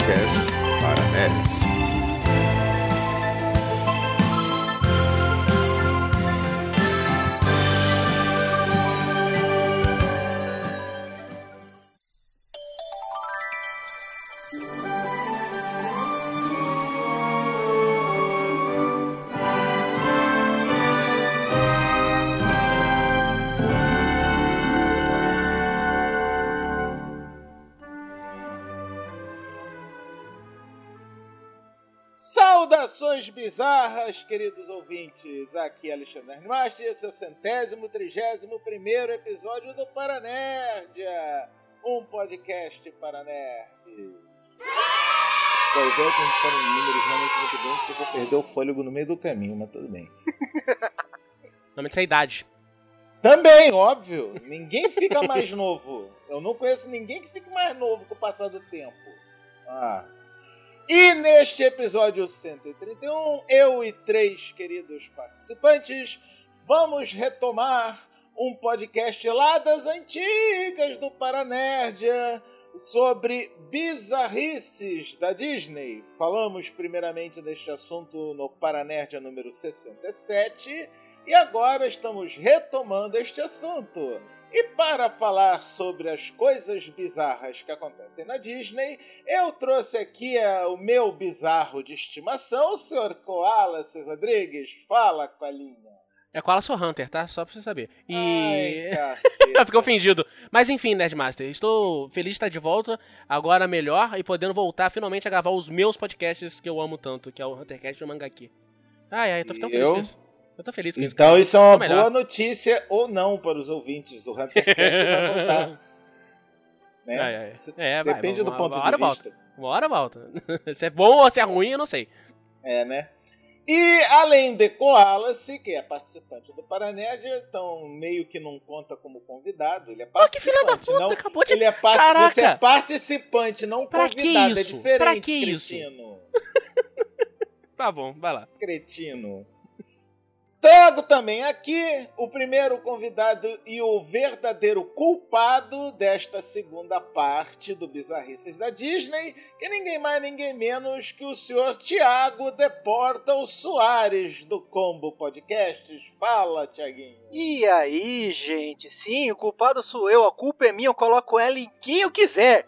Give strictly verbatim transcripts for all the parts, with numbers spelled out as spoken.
podcast para nerds. Saudações bizarras, queridos ouvintes! Aqui é Alexandre Nerdmaster e esse é o centésimo, trigésimo primeiro episódio do Paranerdia, um podcast para nerds. A ideia é que a gente para números realmente muito bons, porque eu vou perder o fôlego no meio do caminho, mas tudo bem. Normalmente isso é a idade. Também, óbvio! Ninguém fica mais novo. Eu não conheço ninguém que fique mais novo com o passar do tempo. Ah... E neste episódio cento e trinta e um, eu e três queridos participantes vamos retomar um podcast lá das antigas do Paranerdia sobre bizarrices da Disney. Falamos primeiramente deste assunto no Paranerdia número sessenta e sete e agora estamos retomando este assunto. E para falar sobre as coisas bizarras que acontecem na Disney, eu trouxe aqui uh, o meu bizarro de estimação, o senhor Koalace Rodrigues. Fala, Coalinha. É Koalace Hunter, tá? Só pra você saber. E... Ai, caceta. Ficou fingido. Mas enfim, Nerdmaster, estou feliz de estar de volta, agora melhor, e podendo voltar finalmente a gravar os meus podcasts que eu amo tanto, que é o Huntercast e o Mangaki. Ai, ai, eu tô tão feliz com isso. Eu tô feliz com isso. Então isso é uma boa notícia ou não para os ouvintes. O Huntercast vai voltar. Né? É, é, é, Depende vai, do ponto uma de vista. Volta. Uma hora volta. Se é bom ou se é ruim, eu não sei. É, né? E além de Koalace, que é participante do Paranerdia, então meio que não conta como convidado, ele é participante. Oh, que filha da puta, não, acabou de... ele é part... Caraca. Você é participante, não pra convidado. Que é isso? diferente, pra que cretino. Tá bom, vai lá. Cretino. Trago também aqui o primeiro convidado e o verdadeiro culpado desta segunda parte do Bizarrices da Disney, que ninguém mais, ninguém menos que o senhor Thiago Deportal Soares, do Combo Podcasts. Fala, Thiaguinho. E aí, gente? Sim, o culpado sou eu, a culpa é minha, eu coloco ela em quem eu quiser.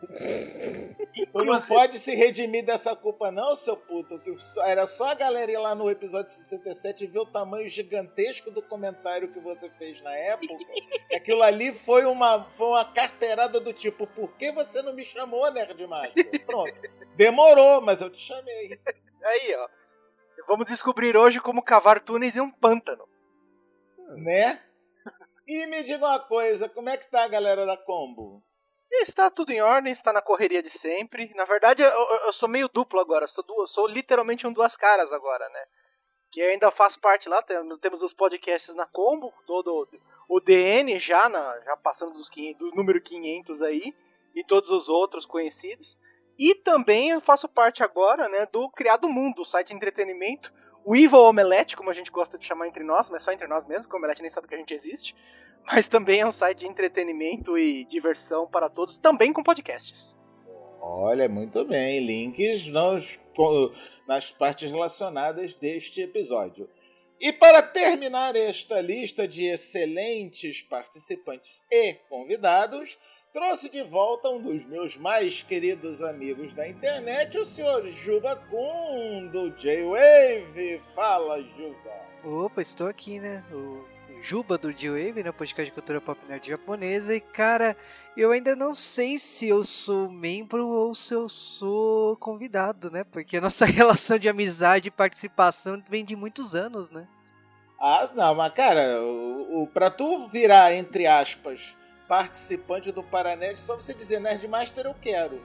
Tu não pode se redimir dessa culpa não, seu puto, que era só a galera ir lá no episódio sessenta e sete e ver o tamanho gigantesco do comentário que você fez na época. Aquilo ali foi uma, foi uma carteirada do tipo, por que você não me chamou, Nerdmaster? Pronto, demorou, mas eu te chamei. Aí, ó, vamos descobrir hoje como cavar túneis em um pântano. Né? E me diga uma coisa, como é que tá a galera da Combo? Está tudo em ordem, está na correria de sempre. Na verdade, eu, eu sou meio duplo agora. Sou, du- sou literalmente um duas caras agora, né? Que eu ainda faço parte lá. Temos, temos os podcasts na Combo. Todo o D N já, na, já passando dos quinhentos, do número quinhentos aí. E todos os outros conhecidos. E também eu faço parte agora, né, do Criado Mundo, o site de entretenimento. O Evil Omelete, como a gente gosta de chamar entre nós. Mas só entre nós mesmo, porque o Omelete nem sabe que a gente existe. Mas também é um site de entretenimento e diversão para todos, também com podcasts. Olha, muito bem. Links nos, nas partes relacionadas deste episódio. E para terminar esta lista de excelentes participantes e convidados, trouxe de volta um dos meus mais queridos amigos da internet, o senhor Juba Kun, do J-Wave. Fala, Juba. Opa, estou aqui, né? O Juba do J-Wave, né? Podcast de cultura pop nerd japonesa. E, cara, eu ainda não sei se eu sou membro ou se eu sou convidado, né? Porque a nossa relação de amizade e participação vem de muitos anos, né? Ah, não, mas, cara, o, o, pra tu virar, entre aspas, participante do Paranerd, só você dizer Nerdmaster, eu quero.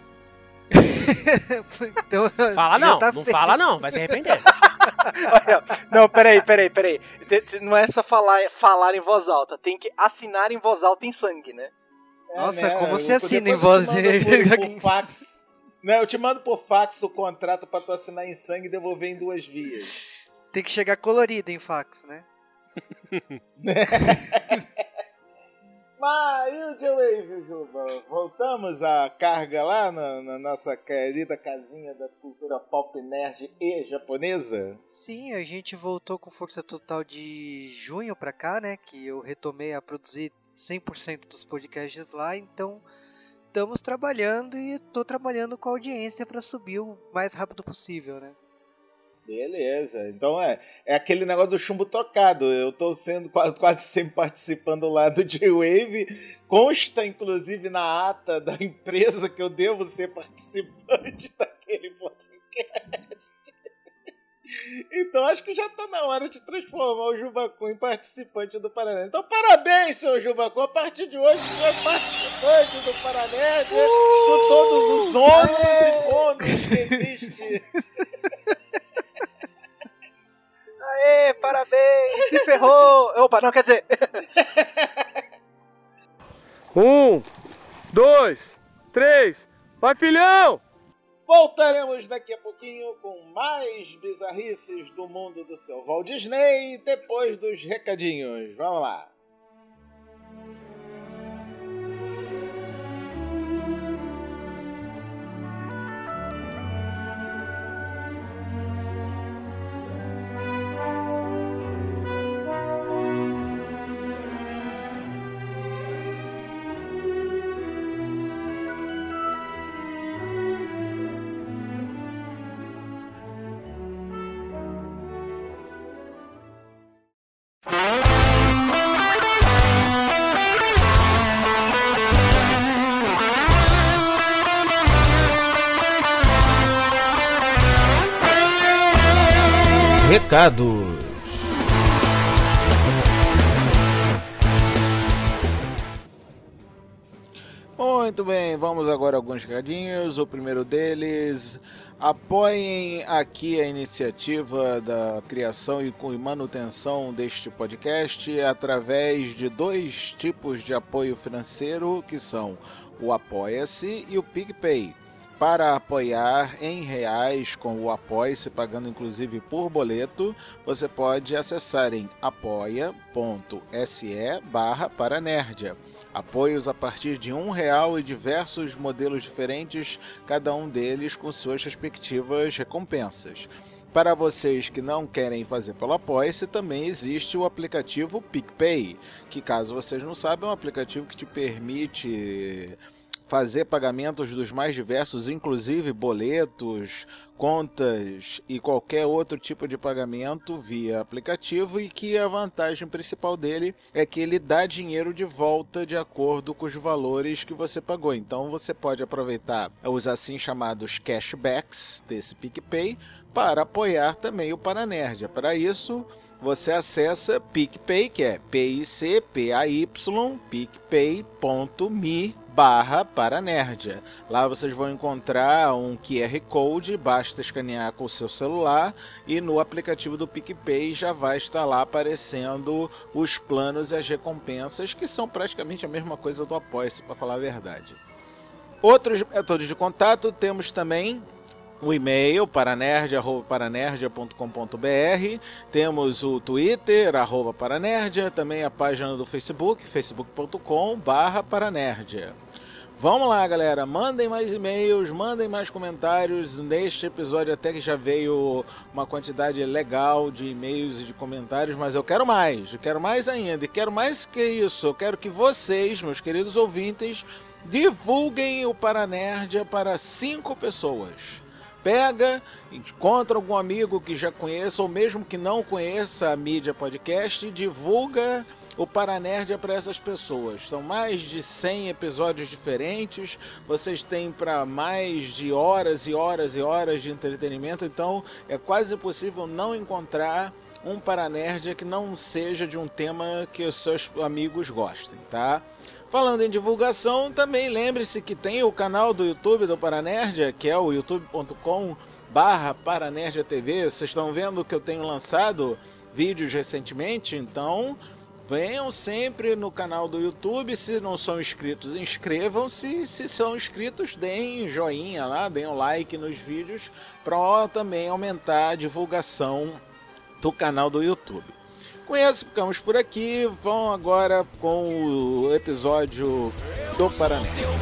Então, fala não, tá não feio. Fala não, vai se arrepender. Olha, não, peraí, peraí, peraí. Não é só falar, falar em voz alta, tem que assinar em voz alta em sangue, né? É, Nossa, né? como você eu, assina em voz alta? Por, por fax. Não, eu te mando por fax o contrato pra tu assinar em sangue e devolver em duas vias. Tem que chegar colorido em fax, né? Mas e o J-Wave, Juba? Voltamos à carga lá na, na nossa querida casinha da cultura pop nerd e japonesa? Sim, a gente voltou com força total de junho pra cá, né? Que eu retomei a produzir cem por cento dos podcasts lá, então estamos trabalhando e estou trabalhando com a audiência para subir o mais rápido possível, né? Beleza, então é, é aquele negócio do chumbo trocado. Eu tô sendo quase, quase sempre participando lá do J-Wave. Consta, inclusive, na ata da empresa que eu devo ser participante daquele podcast. Então acho que já tá na hora de transformar o Jubacu em participante do Paranerd. Então parabéns, seu Jubacu. A partir de hoje você é participante do Paranerd, uh! com todos os ônus e bônus que existem. Aê, parabéns, se ferrou! Opa, não, quer dizer... Um, dois, três, vai filhão! Voltaremos daqui a pouquinho com mais bizarrices do mundo do seu Walt Disney, depois dos recadinhos. Vamos lá! Recados. Muito bem, vamos agora a alguns recadinhos. O primeiro deles, apoiem aqui a iniciativa da criação e manutenção deste podcast através de dois tipos de apoio financeiro, que são o Apoia-se e o PicPay. Para apoiar em reais com o Apoia-se, pagando inclusive por boleto, você pode acessar em apoia.se barra Paranerdia. Apoios a partir de um real e diversos modelos diferentes, cada um deles com suas respectivas recompensas. Para vocês que não querem fazer pelo Apoia-se, também existe o aplicativo PicPay, que, caso vocês não saibam, é um aplicativo que te permite fazer pagamentos dos mais diversos, inclusive boletos, contas e qualquer outro tipo de pagamento via aplicativo, e que a vantagem principal dele é que ele dá dinheiro de volta de acordo com os valores que você pagou. Então você pode aproveitar os assim chamados cashbacks desse PicPay para apoiar também o Paranerdia. Para isso, você acessa PicPay, que é P-I-C-P-A-Y, picpay.me barra Paranerdia. Lá vocês vão encontrar um Q R Code, basta escanear com o seu celular e no aplicativo do PicPay já vai estar lá aparecendo os planos e as recompensas, que são praticamente a mesma coisa do Apoia-se, para falar a verdade. Outros métodos de contato, temos também o e-mail paranerdia arroba paranerdia ponto com ponto b r, temos o Twitter, arroba Paranerdia, também a página do Facebook, facebook ponto com barra Paranerdia. Vamos lá, galera, mandem mais e-mails, mandem mais comentários. Neste episódio até que já veio uma quantidade legal de e-mails e de comentários, mas eu quero mais, eu quero mais ainda, e quero mais que isso, eu quero que vocês, meus queridos ouvintes, divulguem o Paranerdia para cinco pessoas. Pega, encontra algum amigo que já conheça, ou mesmo que não conheça a mídia podcast, e divulga o Paranerdia para essas pessoas. São mais de cem episódios diferentes, vocês têm para mais de horas e horas e horas de entretenimento, então é quase impossível não encontrar um Paranerdia que não seja de um tema que os seus amigos gostem, tá? Falando em divulgação, também lembre-se que tem o canal do YouTube do Paranerdia, que é o youtube ponto com barra Paranerdia T V. Vocês estão vendo que eu tenho lançado vídeos recentemente, então venham sempre no canal do YouTube. Se não são inscritos, inscrevam-se. Se são inscritos, deem joinha lá, deem um like nos vídeos para também aumentar a divulgação do canal do YouTube. Com isso, ficamos por aqui. Vão agora com o episódio do Paraná.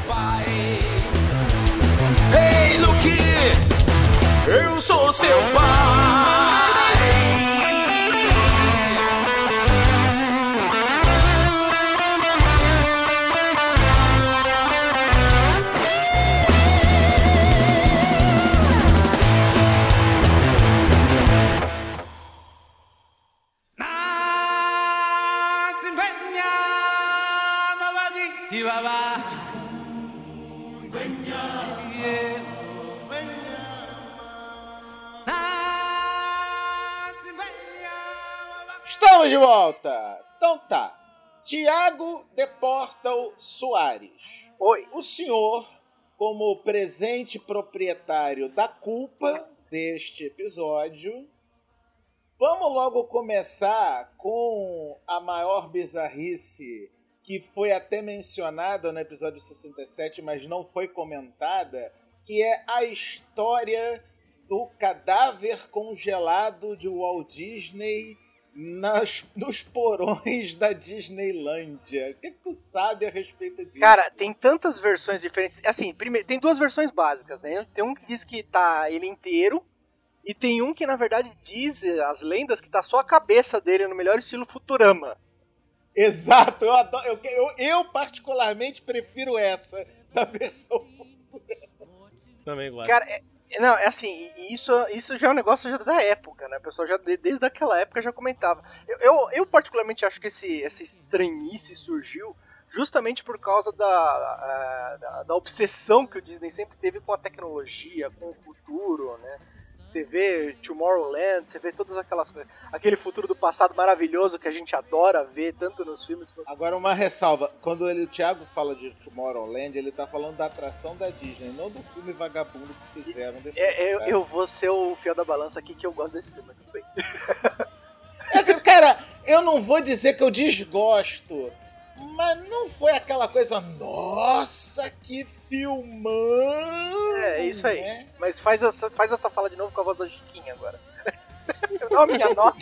Ei, Luke, eu sou seu pai. Estamos de volta! Então tá. Tiago The Portal Soares. Oi. O senhor, como presente proprietário da culpa deste episódio, vamos logo começar com a maior bizarrice que foi até mencionada no episódio sessenta e sete, mas não foi comentada, que é a história do cadáver congelado de Walt Disney nas, nos porões da Disneylândia. O que, que tu sabe a respeito disso? Cara, tem tantas versões diferentes. Assim, primeiro, tem duas versões básicas, né? Tem um que diz que tá ele inteiro, e tem um que, na verdade, diz as lendas que tá só a cabeça dele no melhor estilo Futurama. Exato, eu, adoro, eu, eu, eu particularmente prefiro essa da versão Futurama. Também gosto. Cara, é, não, é assim, isso, isso já é um negócio já da época, né? O pessoal já, desde aquela época já comentava. Eu, eu, eu particularmente acho que esse, essa estranhice surgiu justamente por causa da, da, da obsessão que o Disney sempre teve com a tecnologia, com o futuro, né? Você vê Tomorrowland, você vê todas aquelas coisas. Aquele futuro do passado maravilhoso que a gente adora ver, tanto nos filmes quanto... Agora, uma ressalva. Quando ele, o Thiago fala de Tomorrowland, ele tá falando da atração da Disney, não do filme vagabundo que fizeram depois. É, eu, cara. eu vou ser o fiel da balança aqui, que eu gosto desse filme, tudo bem. É, cara, eu não vou dizer que eu desgosto, mas não foi aquela coisa, nossa, que filmão! É, é isso aí. Né? Mas faz essa, faz essa fala de novo com a voz da Chiquinha agora. Eu dou a minha nota.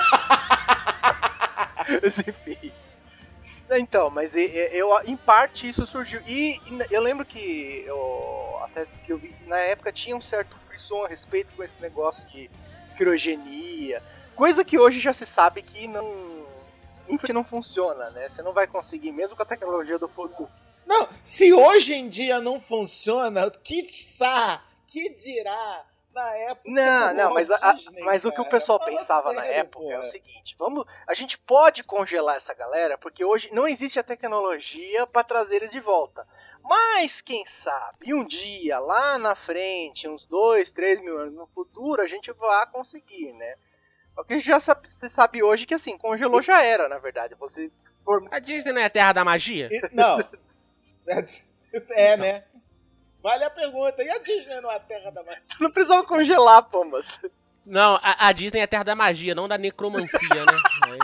Enfim. Então, mas eu, em parte isso surgiu. E eu lembro que eu, até que eu vi, na época tinha um certo frisson a respeito com esse negócio de criogenia. Coisa que hoje já se sabe que não, não funciona, né? Você não vai conseguir, mesmo com a tecnologia do futuro. Não, se hoje em dia não funciona, quiçá, que dirá na época Não, do não, Walt mas, a, Disney, mas o que o cara? pessoal Fala pensava sério, na época pô. é o seguinte, vamos, a gente pode congelar essa galera, porque hoje não existe a tecnologia para trazer eles de volta. Mas, quem sabe, um dia, lá na frente, uns dois, três mil anos no futuro, a gente vai conseguir, né? O que a gente já sabe, você sabe hoje que, assim, congelou já era, na verdade. Você for... A Disney não é a terra da magia? E- Não. É, né? Vale a pergunta. E a Disney não é a terra da magia? não precisava congelar, Pombas. Não, a, a Disney é a terra da magia, não da necromancia, né?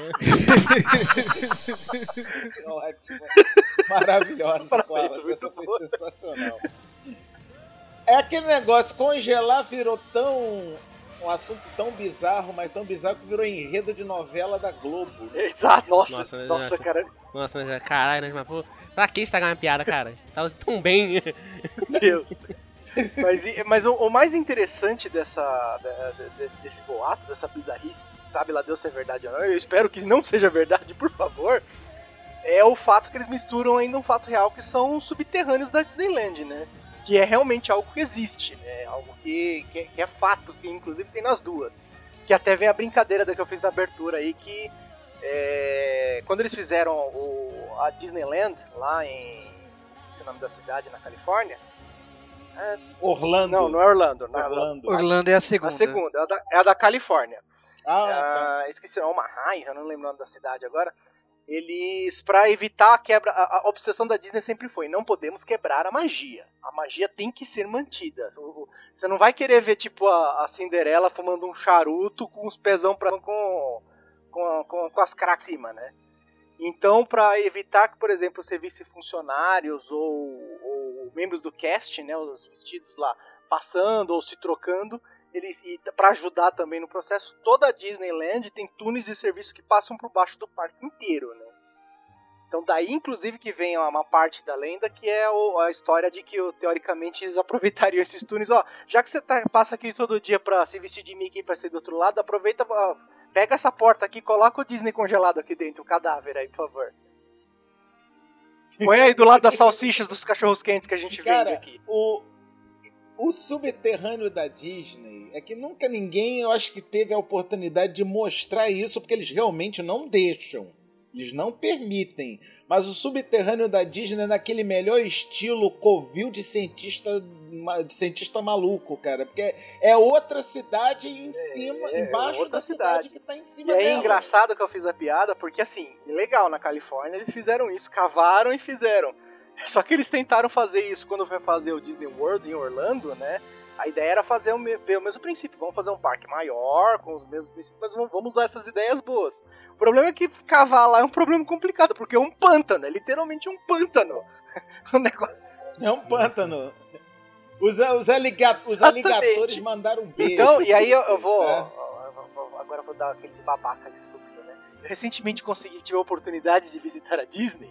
Ótimo. Maravilhosa, Parabéns, Koala. muito Essa foi boa. sensacional. É aquele negócio, congelar virou tão... um assunto tão bizarro, mas tão bizarro que virou enredo de novela da Globo. Exato, nossa, Nossa, nossa, mas é- cara, Nossa, né? Caralho, né? Mas, pô, pra que estragar uma piada, cara? Tava tão bem. meu Deus. Mas, e- mas o, o mais interessante dessa, da- de- desse boato, dessa bizarrice, que sabe lá Deus se é verdade ou não, eu espero que não seja verdade, por favor, é o fato que eles misturam ainda um fato real, que são os subterrâneos da Disneyland, né? Que é realmente algo que existe, né? Algo que, que, é, que é fato, que inclusive tem nas duas. Que até vem a brincadeira da que eu fiz na abertura aí, que é, quando eles fizeram o, a Disneyland lá em... esqueci o nome da cidade, na Califórnia. É, Orlando. não, não é Orlando. Não é Orlando. Orlando é a segunda. A segunda, é a da, é a da Califórnia. Ah, tá. Ah, esqueci, é Omaha, eu não lembro o nome da cidade agora. Eles, pra evitar a quebra, a, a obsessão da Disney sempre foi, não podemos quebrar a magia. A magia tem que ser mantida. O- o- Você não vai querer ver, tipo, a, a Cinderela fumando um charuto com os pezão pra, com, com, com, com as cracks em cima, né? Então, pra evitar que, por exemplo, você visse funcionários ou, ou membros do cast, né, os vestidos lá, passando ou se trocando, eles, e para ajudar também no processo, toda a Disneyland tem túneis de serviço que passam por baixo do parque inteiro, né? Então daí, inclusive, que vem uma parte da lenda, que é o, a história de que, teoricamente, eles aproveitariam esses túneis. Ó, já que você tá, passa aqui todo dia pra se vestir de Mickey pra sair do outro lado, aproveita, ó, pega essa porta aqui, coloca o Disney congelado aqui dentro, o cadáver aí, por favor. Põe aí do lado das salsichas dos cachorros quentes que a gente Cara, vende aqui. O, o subterrâneo da Disney é que nunca ninguém, eu acho que teve a oportunidade de mostrar isso, porque eles realmente não deixam. Eles não permitem. Mas o subterrâneo da Disney é naquele melhor estilo covil de cientista, de cientista maluco, cara. Porque é outra cidade em cima, é, embaixo é da cidade. cidade que tá em cima e dela. E é engraçado que eu fiz a piada, porque assim, legal, na Califórnia eles fizeram isso, cavaram e fizeram. Só que eles tentaram fazer isso quando foi fazer o Disney World em Orlando, né? A ideia era fazer o, me- o mesmo princípio. Vamos fazer um parque maior, com os mesmos princípios, mas vamos, vamos usar essas ideias boas. O problema é que cavar lá é um problema complicado, porque é um pântano, é literalmente um pântano. O negócio... É um pântano. Os, os, aliga- os aligatores mandaram um beijo. Então, e aí eu, eu vocês, vou... tá? eu vou- Agora eu vou dar aquele babaca estúpido, né? Eu recentemente consegui, tive a oportunidade de visitar a Disney.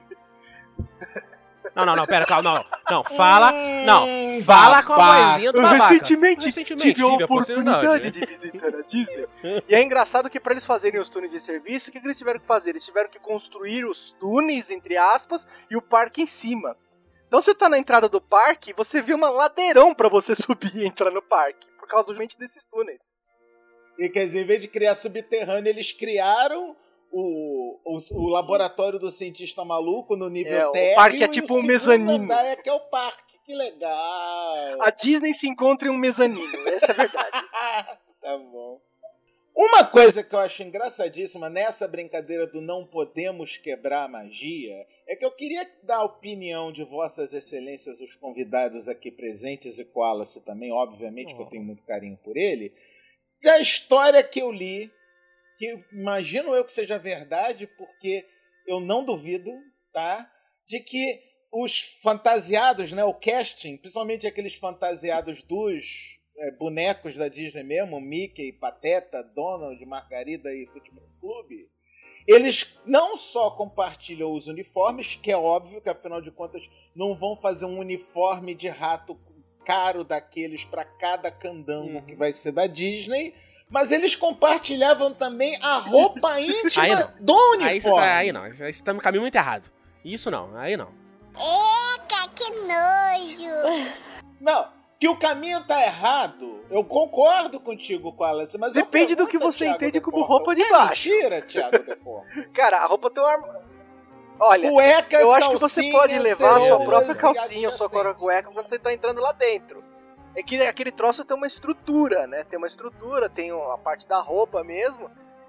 Não, não, não, pera, calma, não. Não, fala. Não, Hum, fala com a babaca. vozinha do Eu babaca. recentemente, Recentemente tive a tive a oportunidade oportunidade. de visitar a Disney. E é engraçado que para eles fazerem os túneis de serviço, o que, que eles tiveram que fazer? Eles tiveram que construir os túneis, entre aspas, e o parque em cima. Então você tá na entrada do parque, você vê uma ladeirão para você subir e entrar no parque, por causa justamente desses túneis. E quer dizer, em vez de criar subterrâneo, eles criaram o, o, o laboratório do cientista maluco no nível É, o térreo. parque é e tipo o um segundo mezanino. andar é que é o parque. Que legal. A Disney se encontra em um mezanino, essa é a verdade. Tá bom. Uma coisa que eu acho engraçadíssima nessa brincadeira do não podemos quebrar a magia é que eu queria dar a opinião de vossas excelências, os convidados aqui presentes, e Wallace também, obviamente, oh. que eu tenho muito carinho por ele, da história que eu li, que imagino eu que seja verdade, porque eu não duvido, tá? De que os fantasiados, né, o casting, principalmente aqueles fantasiados dos é, bonecos da Disney mesmo, Mickey, Pateta, Donald, Margarida e Futebol Clube, eles não só compartilham os uniformes, que é óbvio que, afinal de contas, não vão fazer um uniforme de rato caro daqueles para cada candango uhum. que vai ser da Disney, mas eles compartilhavam também a roupa íntima do uniforme. Aí, tá, aí não, você tá no caminho muito errado. Isso não, aí não. Eca, que nojo! Não, que o caminho tá errado, eu concordo contigo, Wallace, mas depende do que você Thiago entende como Deporco. roupa de é baixo. Mentira, Thiago Deporco. Cara, a roupa tem um armário. Olha, Cuecas, eu acho que você pode levar a sua própria calcinha, a sua adjacentes. cueca quando você tá entrando lá dentro. É que aquele troço tem uma estrutura, né? Tem uma estrutura, tem a parte da roupa mesmo.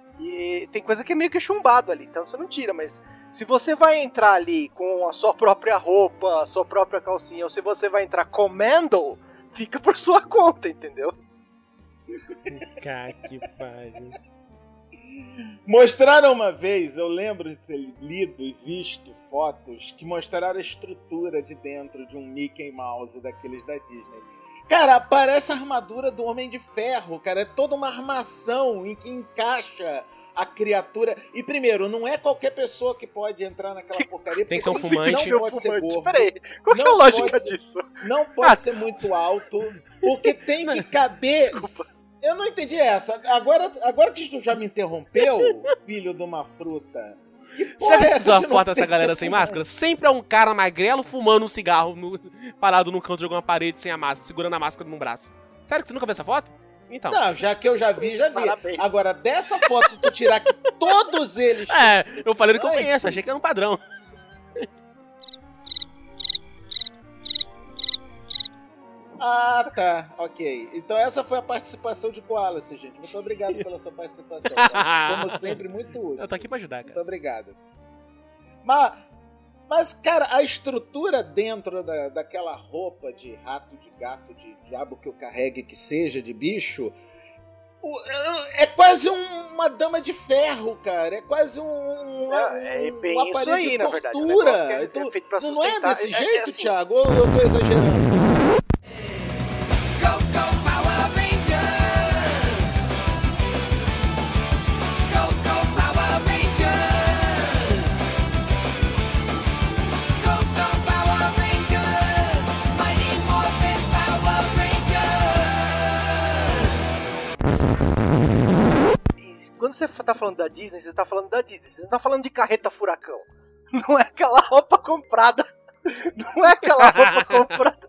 E tem coisa que é meio que chumbado ali, então você não tira. Mas se você vai entrar ali com a sua própria roupa, a sua própria calcinha, ou se você vai entrar comendo, fica por sua conta, entendeu? Cara, que pariu. Mostraram uma vez, eu lembro de ter lido e visto fotos que mostraram a estrutura de dentro de um Mickey Mouse daqueles da Disney. Cara, parece a armadura do Homem de Ferro, cara. É toda uma armação em que encaixa a criatura. E primeiro, não é qualquer pessoa que pode entrar naquela porcaria. Tem que ser um fumante. Não pode ser gordo. Peraí, qual não é a lógica ser, disso? Não pode ah. ser muito alto, porque tem que caber... Eu não entendi essa. Agora, agora que tu já me interrompeu, filho de uma fruta... Que porra já é essa de foto dessa galera sem máscara? Sempre é um cara magrelo fumando um cigarro no, parado no canto de alguma parede sem a máscara, segurando a máscara no braço. Sério que você nunca viu essa foto? Então. Não, já que eu já vi, já vi. Parabéns. Agora, dessa foto tu tirar que todos eles... É, eu falei que eu conheço, achei que era um padrão. Ah, tá. Ok. Então essa foi a participação de Wallace, gente. Muito obrigado pela sua participação. Como sempre, muito útil. Eu tô aqui pra ajudar, cara. Muito obrigado. Mas, mas cara, a estrutura dentro da, daquela roupa de rato, de gato, de diabo que eu carregue, que seja, de bicho... É quase um, uma dama de ferro, cara. É quase um, é, é bem um aparelho aí, de na tortura. verdade. É, então, é não é desse é, jeito, é assim. Thiago? Ou eu tô exagerando? Go, go, Power Rangers! quando você tá falando da Disney, você tá falando da Disney. Você não tá falando de carreta furacão. Não é aquela roupa comprada. Não é aquela roupa comprada.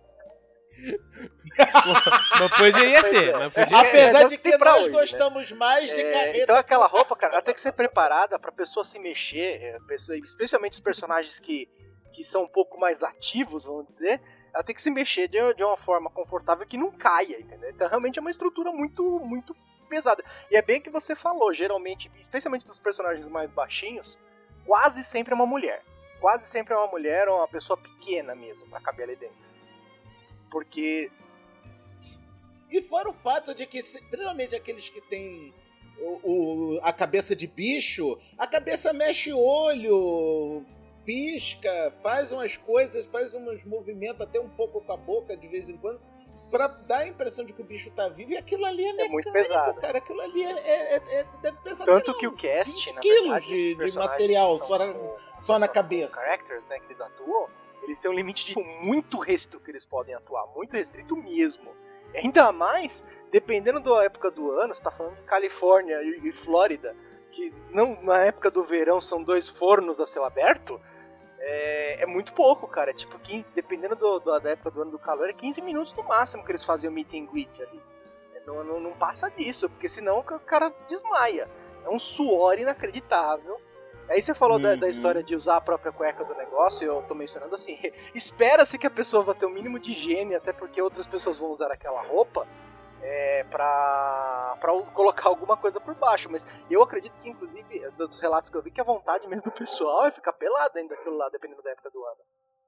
Mas poderia ser. é. Mas poderia Apesar É, de deve que ter pra nós hoje, gostamos mais de É, carreta. então aquela roupa, cara, ela tem que ser preparada pra pessoa se mexer, é, pessoa- especialmente os personagens que, que são um pouco mais ativos, vamos dizer, ela tem que se mexer de, de uma forma confortável que não caia, entendeu? Então realmente é uma estrutura muito, muito pesada. E é bem que você falou, geralmente, especialmente dos personagens mais baixinhos, quase sempre é uma mulher. Quase sempre é uma mulher ou uma pessoa pequena mesmo, pra caber ali dentro. Porque... E fora o fato de que, se- principalmente aqueles que têm o, o- a cabeça de bicho, a cabeça mexe olho, pisca, faz umas coisas, faz uns movimentos até um pouco com a boca de vez em quando, pra dar a impressão de que o bicho tá vivo, e aquilo ali é mecânico, muito pesado. cara. Aquilo ali é, é, é- é- deve pesar, Tanto sei lá, que o uns cast, vinte na quilos verdade, de, esses de personagens material que só na, são- só na são cabeça. characters, né, que eles atuam, eles têm um limite de muito restrito que eles podem atuar, muito restrito mesmo. Ainda mais, dependendo da época do ano, você tá falando de Califórnia e, e Flórida, que não, na época do verão são dois fornos a céu aberto, é, é muito pouco, cara. Tipo, quinze, dependendo do, do, da época do ano do calor, é quinze minutos no máximo que eles fazem o meet and greet ali. Não, não, não passa disso, porque senão o cara desmaia. É um suor inacreditável. Aí você falou uhum. da, da história de usar a própria cueca do negócio, eu tô mencionando assim, espera-se que a pessoa vá ter o um mínimo de higiene, até porque outras pessoas vão usar aquela roupa é, pra, pra colocar alguma coisa por baixo, mas eu acredito que, inclusive, dos relatos que eu vi, que a vontade mesmo do pessoal é ficar pelado ainda aquilo lá, dependendo da época do ano.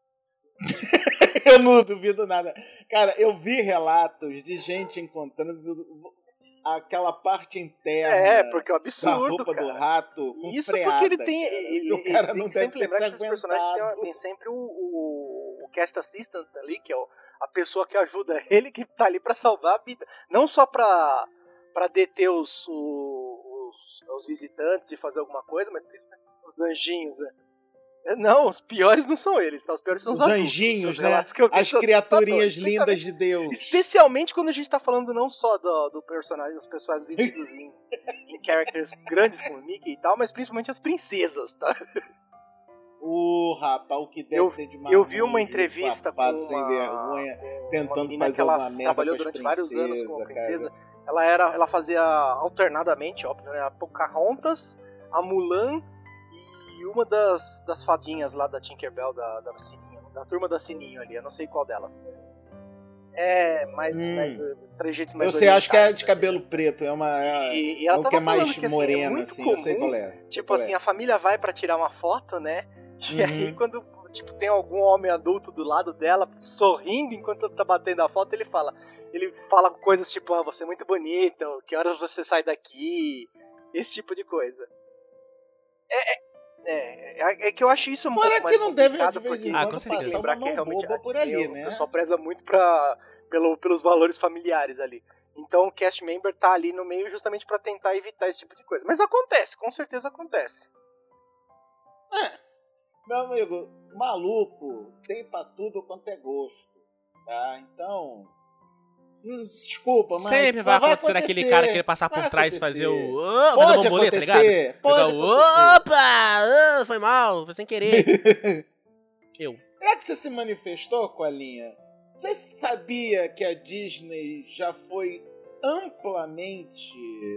Eu não duvido nada. Cara, eu vi relatos de gente encontrando aquela parte interna é, porque é um absurdo, da roupa cara. do rato com Isso freada, porque ele tem... cara. Ele, o cara ele não tem deve ter se que os personagens aguentado. tem, tem sempre o, o, o cast assistant ali, que é o, a pessoa que ajuda ele, que tá ali pra salvar a vida. Não só pra, pra deter os, os, os visitantes e fazer alguma coisa, mas os anjinhos, né? Não, os piores não são eles, tá? Os piores são os, os adultos, anjinhos, os né? As criaturinhas lindas de Deus. Especialmente quando a gente tá falando não só do, do personagem, dos pessoas vestidos em, em characters grandes como o Mickey e tal, mas principalmente as princesas, tá? O uh, rapaz, o que deve eu, ter de Eu vi uma entrevista safado, com uma, sem vergonha, tentando uma fazer uma merda trabalhou com as durante vários anos como cara. princesa. Ela, era, ela fazia alternadamente, óbvio, né? A Pocahontas, a Mulan e uma das, das fadinhas lá da Tinkerbell, da, da Sininho, da turma da Sininho ali, eu não sei qual delas. É, mais, hum. mais trejeitos mais eu sei, acho que é de cabelo preto, é uma é, e, e ela que é mais que, assim, morena, é assim, comum, eu sei qual é. Tipo qual assim, é. a família vai pra tirar uma foto, né? E uhum. aí quando tipo, tem algum homem adulto do lado dela, sorrindo enquanto ela tá batendo a foto, ele fala, ele fala coisas tipo, ah, você é muito bonita, que horas você sai daqui, esse tipo de coisa. É, é, é, é que eu acho isso um Fora pouco mais que não deve de vez em quando passar uma mão boba por ali, o né? pessoal preza muito pra, pelo, pelos valores familiares ali. Então o cast member tá ali no meio justamente pra tentar evitar esse tipo de coisa. Mas acontece, com certeza acontece. É, meu amigo, maluco tem pra tudo quanto é gosto, tá? Então... Desculpa, mas sempre vai, vai acontecer, acontecer aquele cara que quer passar vai por trás e acontecer. fazer o... Oh, pode fazer bombolê, acontecer, tá ligado? pode Pegar o, acontecer. Opa, oh, foi mal, foi sem querer. Eu. É que você se manifestou, Colinha? Você sabia que a Disney já foi amplamente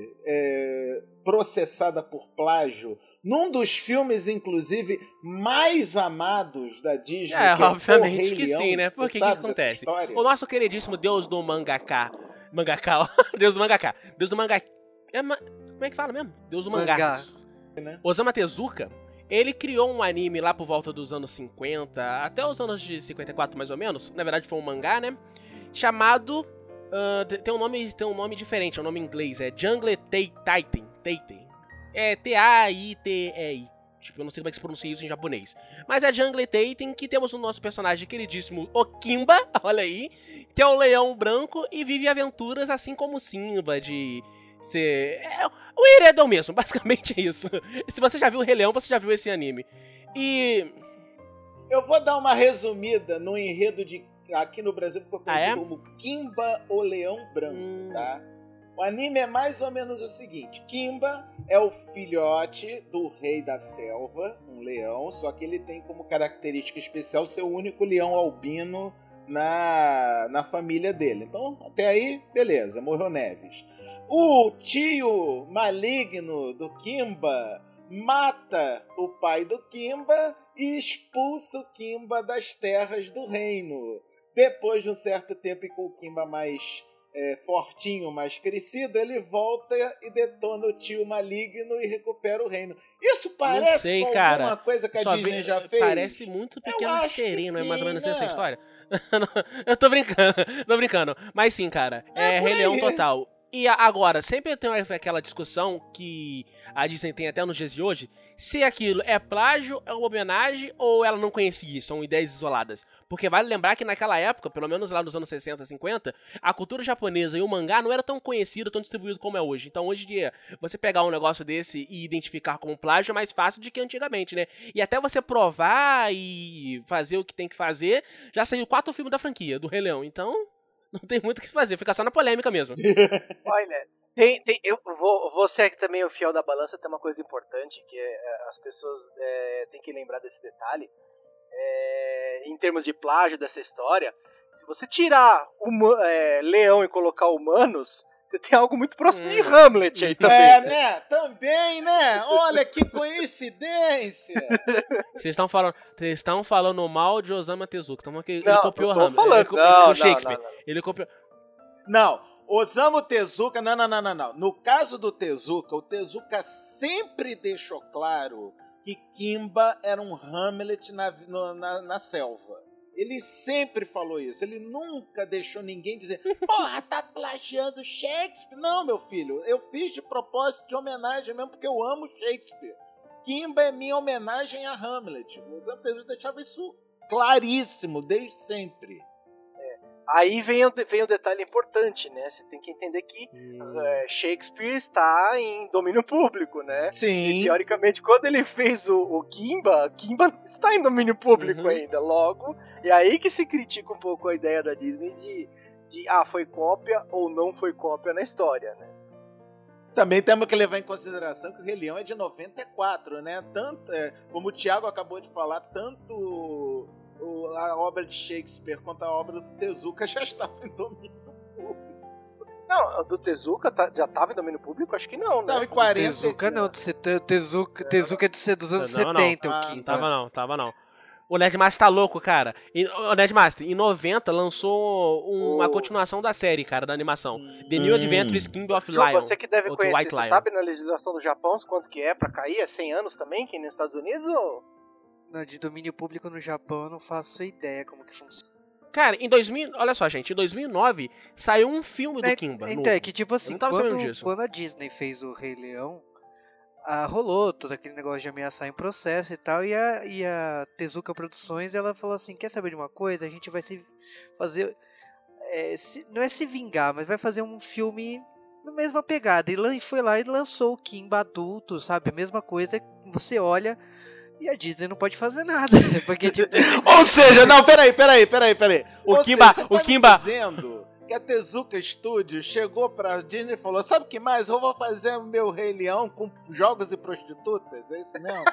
é, processada por plágio num dos filmes, inclusive, mais amados da Disney? É, que é obviamente o que Leão. sim, né? Por que que acontece? O nosso queridíssimo deus do mangaká, mangaká, ó, deus do mangaká, deus do mangá, é, ma... como é que fala mesmo? Deus do mangá. Mangá. Né? Osamu Tezuka, ele criou um anime lá por volta dos anos cinquenta, até os anos de cinquenta e quatro mais ou menos, na verdade foi um mangá, né? Chamado, uh, tem, um nome, tem um nome diferente, é um nome em inglês, é Jungle Titan, Titan. É T A I T E I. Tipo, eu não sei como é que se pronuncia isso em japonês. Mas é Jungle Titan, que temos o nosso personagem queridíssimo, o Kimba, olha aí, que é o leão branco e vive aventuras assim como Simba, de ser... É, o Heredão mesmo, basicamente é isso. Se você já viu o Rei Leão, você já viu esse anime. E... Eu vou dar uma resumida no enredo de... Aqui no Brasil ficou conhecido ah, é? como Kimba, o Leão Branco, hum... tá? O anime é mais ou menos o seguinte: Kimba é o filhote do rei da selva, um leão, só que ele tem como característica especial ser o único leão albino na, na família dele. Então, até aí, beleza, morreu Neves. O tio maligno do Kimba mata o pai do Kimba e expulsa o Kimba das terras do reino. Depois de um certo tempo e com o Kimba mais é, fortinho, mais crescido, ele volta e detona o tio maligno e recupera o reino. Isso parece sei, com cara. alguma coisa que a Só Disney vê- já fez? Parece muito Pequeno acho que Sereino, é mais ou sim, menos né? essa história. Eu tô brincando, tô brincando. Mas sim, cara, é, É por Rei Leão aí. total. E a- agora, sempre tem aquela discussão que a Disney tem até nos dias de hoje, se aquilo é plágio, é uma homenagem ou ela não conhecia, são ideias isoladas. Porque vale lembrar que naquela época, pelo menos lá nos anos sessenta, cinquenta, a cultura japonesa e o mangá não era tão conhecido, tão distribuído como é hoje. Então hoje em dia, você pegar um negócio desse e identificar como plágio é mais fácil do que antigamente, né? E até você provar e fazer o que tem que fazer, já saiu quatro filmes da franquia, do Rei Leão. Então, não tem muito o que fazer, fica só na polêmica mesmo. Olha, tem, tem, eu vou, você que também é o fiel da balança, tem uma coisa importante, que é, as pessoas é, têm que lembrar desse detalhe. É, em termos de plágio dessa história, se você tirar uma, é, leão e colocar humanos, você tem algo muito próximo de Hum. Hamlet aí também. É, né? Também, né? Olha que coincidência! Vocês estão falando, vocês estão falando mal de Osamu Tezuka. Tão que ele Não, copiou não tô Hamlet, falando, ele copiou não, não, Shakespeare. não, não. Ele copiou. Não, Osamu Tezuka, não, não, não, não, não. No caso do Tezuka, o Tezuka sempre deixou claro que Kimba era um Hamlet na, no- na, na selva. Ele sempre falou isso. Ele nunca deixou ninguém dizer, porra, tá plagiando Shakespeare. Não, meu filho, eu fiz de propósito de homenagem mesmo porque eu amo Shakespeare. Kimba é minha homenagem a Hamlet. O Osamu Tezuka deixava isso claríssimo, desde sempre. Aí vem o, vem o detalhe importante, né? Você tem que entender que é, Shakespeare está em domínio público, né? Sim. E, teoricamente, quando ele fez o, o Kimba, Kimba não está em domínio público Uhum. ainda. Logo, é aí que se critica um pouco a ideia da Disney de, de ah, foi cópia ou não foi cópia na história, né? Também temos que levar em consideração que o Rei Leão é de noventa e quatro, né? Tanto, é, como o Thiago acabou de falar, tanto o- a obra de Shakespeare quanto a obra do Tezuka já estavam em domínio público. Não, a do Tezuka tá- já estava em domínio público? Acho que não, né? Estava em quarenta. Tezuka não, do set- Tezuka, Tezuka é de- dos anos Não, não. setenta, Ah, o Não Kimba. tava não, tava não. O Nerdmaster tá louco, cara. E, o Nerdmaster, em noventa, lançou uma O- continuação da série, cara, da animação. The New Hum. Adventures King of Ju, Lion. você que deve Outro conhecer, White você Lion. sabe na legislação do Japão quanto que é pra cair? É cem anos também, que nem nos Estados Unidos? Ou... Não, de domínio público no Japão eu não faço ideia como que funciona. Cara, em dois mil, olha só, gente, em dois mil e nove saiu um filme do É, Kimba. então, novo. é que tipo assim, não tava sabendo quando, disso. quando a Disney fez o Rei Leão, ah, rolou todo aquele negócio de ameaçar em processo e tal, e a, e a Tezuka Produções, ela falou assim, quer saber de uma coisa? A gente vai se fazer, é, se- não é se vingar, mas vai fazer um filme na mesma pegada. E lan- foi lá e lançou o Kimba adulto, sabe? A mesma coisa, você olha e a Disney não pode fazer nada, porque tipo... Ou seja, não, peraí, peraí, peraí, peraí. O Ou Kimba- seja, você o tá Kimba- me dizendo que a Tezuka Studios chegou pra Disney e falou, sabe o que mais? Eu vou fazer o meu Rei Leão com jogos e prostitutas, é isso mesmo?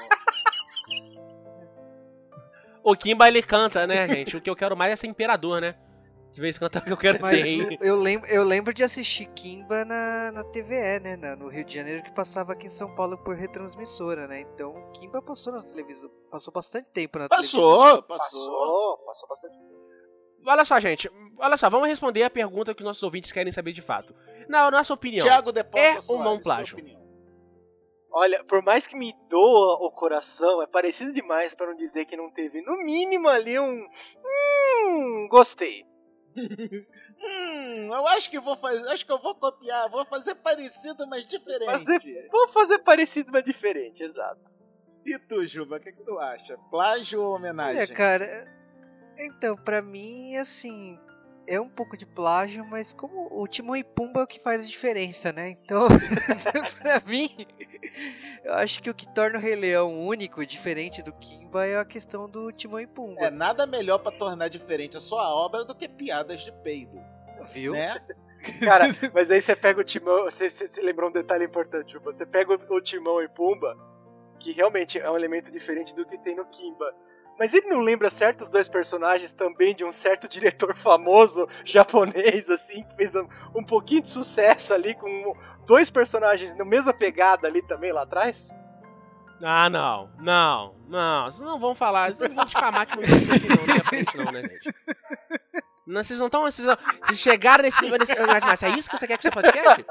O Kimba, ele canta, né, gente? O que eu quero mais é ser imperador, né? De vez em quando é o que eu quero Mas ser. o- eu, lembro, eu lembro de assistir Kimba na, na T V E, né? na- no Rio de Janeiro, que passava aqui em São Paulo por retransmissora, né? Então Kimba passou na televisão. Passou bastante tempo na televisão. Passou, passou. Passou, passou bastante. Olha só, gente. Olha só, vamos responder a pergunta que nossos ouvintes querem saber de fato. Na nossa opinião, Tiago De Paula é ou Soares, não sua plágio? opinião. Olha, por mais que me doa o coração, é parecido demais pra não dizer que não teve, no mínimo ali um... Hum, gostei. Hum, eu acho que vou fazer, acho que eu vou copiar, vou fazer parecido, mas diferente. Fazer- Vou fazer parecido, mas diferente, exato. E tu, Juba, o que, que tu acha? Plágio ou homenagem? Olha, cara, então, pra mim, assim, é um pouco de plágio, mas como o Timão e Pumba é o que faz a diferença, né? Então, pra mim, eu acho que o que torna o Rei Leão único, diferente do Kimba, é a questão do Timão e Pumba. É nada melhor pra tornar diferente a sua obra do que piadas de peido, Viu? né? Cara, mas aí você pega o Timão, você, você, você lembrou um detalhe importante, Juba. Você pega o, o Timão e Pumba, que realmente é um elemento diferente do que tem no Kimba. Mas ele não lembra certos dois personagens também de um certo diretor famoso japonês, assim, que fez um, um pouquinho de sucesso ali, com dois personagens na mesma pegada ali também lá atrás? Ah, não, não, não, vocês não vão falar, vocês não vão difamar que não tem não, não é frente não, né, gente? Não, vocês não estão, vocês, vocês chegaram nesse nível, nesse, mas é isso que você quer com o seu podcast?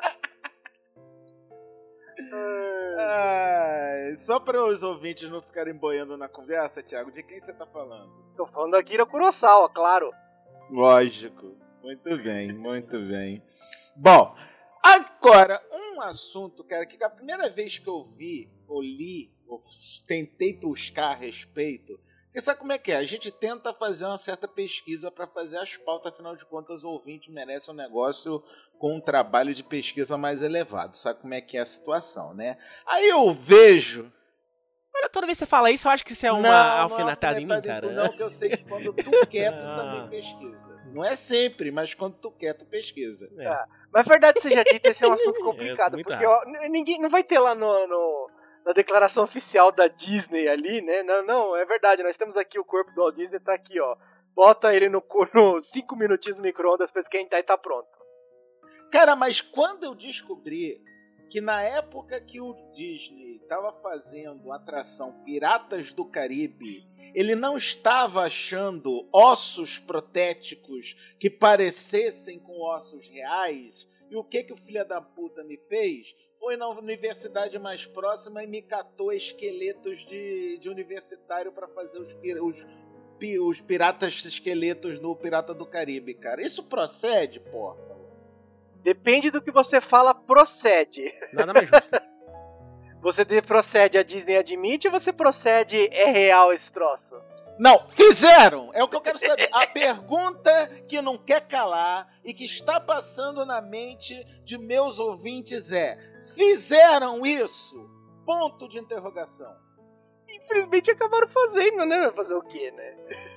Ah, só para os ouvintes não ficarem boiando na conversa, Thiago, de quem você tá falando? Tô falando da Akira Kurosawa, claro. Lógico. Muito bem, muito bem. Bom, agora, um assunto, cara, que a primeira vez que eu vi, ou li, ou tentei buscar a respeito, porque sabe como é que é? A gente tenta fazer uma certa pesquisa para fazer as pautas, afinal de contas, o ouvinte merece um negócio com um trabalho de pesquisa mais elevado. Sabe como é que é a situação, né? Aí eu vejo... Olha, toda vez que você fala isso, eu acho que isso é uma não, alfinetada em mim, cara. Tu não, que eu sei que quando tu quer, tu também pesquisa. Não é sempre, mas quando tu quer, tu pesquisa. É. Ah, mas a verdade seja dita, esse é um assunto complicado, é, porque ó, ninguém não vai ter lá no... no... na declaração oficial da Disney ali, né? Não, não, é verdade, nós temos aqui o corpo do Walt Disney, tá aqui, ó. Bota ele no, no cinco minutinhos no micro-ondas pra esquentar e tá pronto. Cara, mas quando eu descobri que na época que o Disney tava fazendo a atração Piratas do Caribe, ele não estava achando ossos protéticos que parecessem com ossos reais, e o que que o filho da puta me fez? Foi na universidade mais próxima e me catou esqueletos de, de universitário para fazer os, os, os piratas esqueletos no Pirata do Caribe, cara. Isso procede, porra? Depende do que você fala, procede. Nada mais justo. Você procede, a Disney admite, ou você procede, é real esse troço? Não, fizeram! É o que eu quero saber. A pergunta que não quer calar e que está passando na mente de meus ouvintes é: fizeram isso? Ponto de interrogação. Infelizmente acabaram fazendo, né? Vai fazer o quê, né?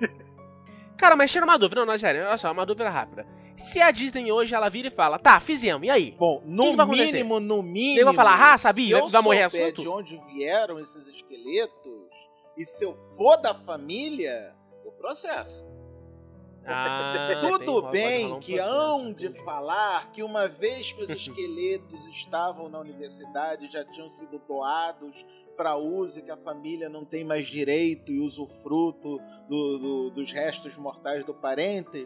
Cara, mas tira uma dúvida, não, não, sério, olha só, uma dúvida rápida. Se a Disney hoje ela vira e fala, tá, fizemos, e aí? Bom, no mínimo, no mínimo... Eu vou falar, ah, sabia, se vai morrer eu assunto? souber de onde vieram esses esqueletos, e se eu for da família, eu processo. Ah, tudo bem um que hão de falar que uma vez que os esqueletos estavam na universidade, já tinham sido doados para uso e que a família não tem mais direito e usufruto do, do, dos restos mortais do parente...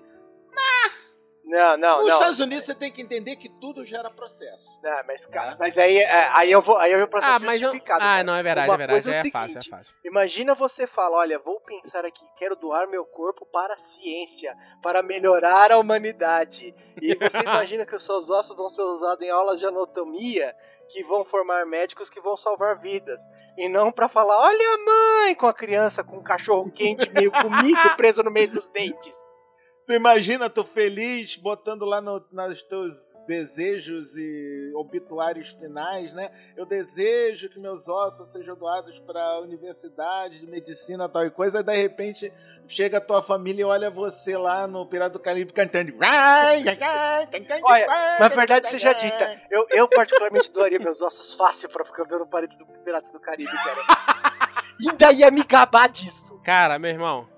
Não, não, Nos não. Estados Unidos você tem que entender que tudo gera processo. Não, mas, cara, mas aí, aí eu vou, aí eu vou processo ah, mas justificado. Eu... Ah, cara. não, é verdade, Uma é verdade, coisa é, é, o é seguinte, fácil, é fácil. Imagina você falar, olha, vou pensar aqui, quero doar meu corpo para a ciência, para melhorar a humanidade. E você imagina que os seus ossos vão ser usados em aulas de anatomia, que vão formar médicos que vão salvar vidas. E não pra falar, olha a mãe, com a criança com um cachorro quente meio comido preso no meio dos dentes. Tu imagina, tu feliz, botando lá no, nos teus desejos e obituários finais, né? Eu desejo que meus ossos sejam doados para a universidade de medicina, tal e coisa, e de repente chega a tua família e olha você lá no Pirata do Caribe cantando. Olha, na verdade seja dita, eu, eu particularmente doaria meus ossos fácil pra ficar vendo paredes do Piratas do Caribe, cara. E ainda ia me gabar disso. Cara, meu irmão.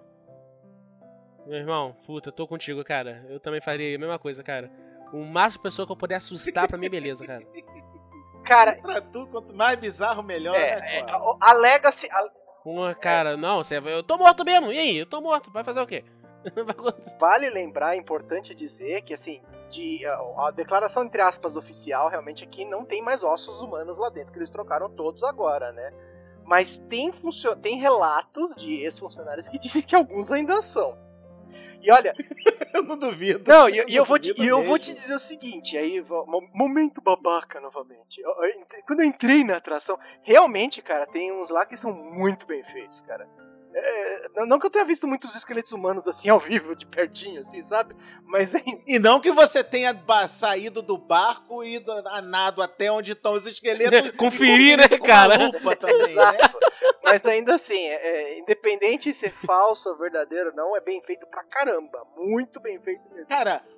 Meu irmão, puta, tô contigo, cara. Eu também faria a mesma coisa, cara. O máximo de pessoa que eu puder assustar pra mim, beleza, cara. Cara, pra tu, quanto mais bizarro, melhor, é, né, é, alega-se... Uma, cara, não, você, eu tô morto mesmo, e aí? Eu tô morto, vai fazer o quê? Vale lembrar, é importante dizer que, assim, de, a, a declaração, entre aspas, oficial, realmente aqui não tem mais ossos humanos lá dentro, que eles trocaram todos agora, né? Mas tem, funcio- tem relatos de ex-funcionários que dizem que alguns ainda são. E olha... eu não duvido. Não, e eu, eu, vou, duvido te, eu vou te dizer o seguinte, aí, momento babaca novamente. Eu, eu, quando eu entrei na atração, realmente, cara, tem uns lá que são muito bem feitos, cara. É, não que eu tenha visto muitos esqueletos humanos assim ao vivo, de pertinho, assim, sabe? Mas ainda... E não que você tenha saído do barco e ido a nado até onde estão os esqueletos. Conferir, né, cara? Com uma lupa também, né? Mas ainda assim, é, é, independente de ser falso ou verdadeiro, não, é bem feito pra caramba. Muito bem feito mesmo. Cara,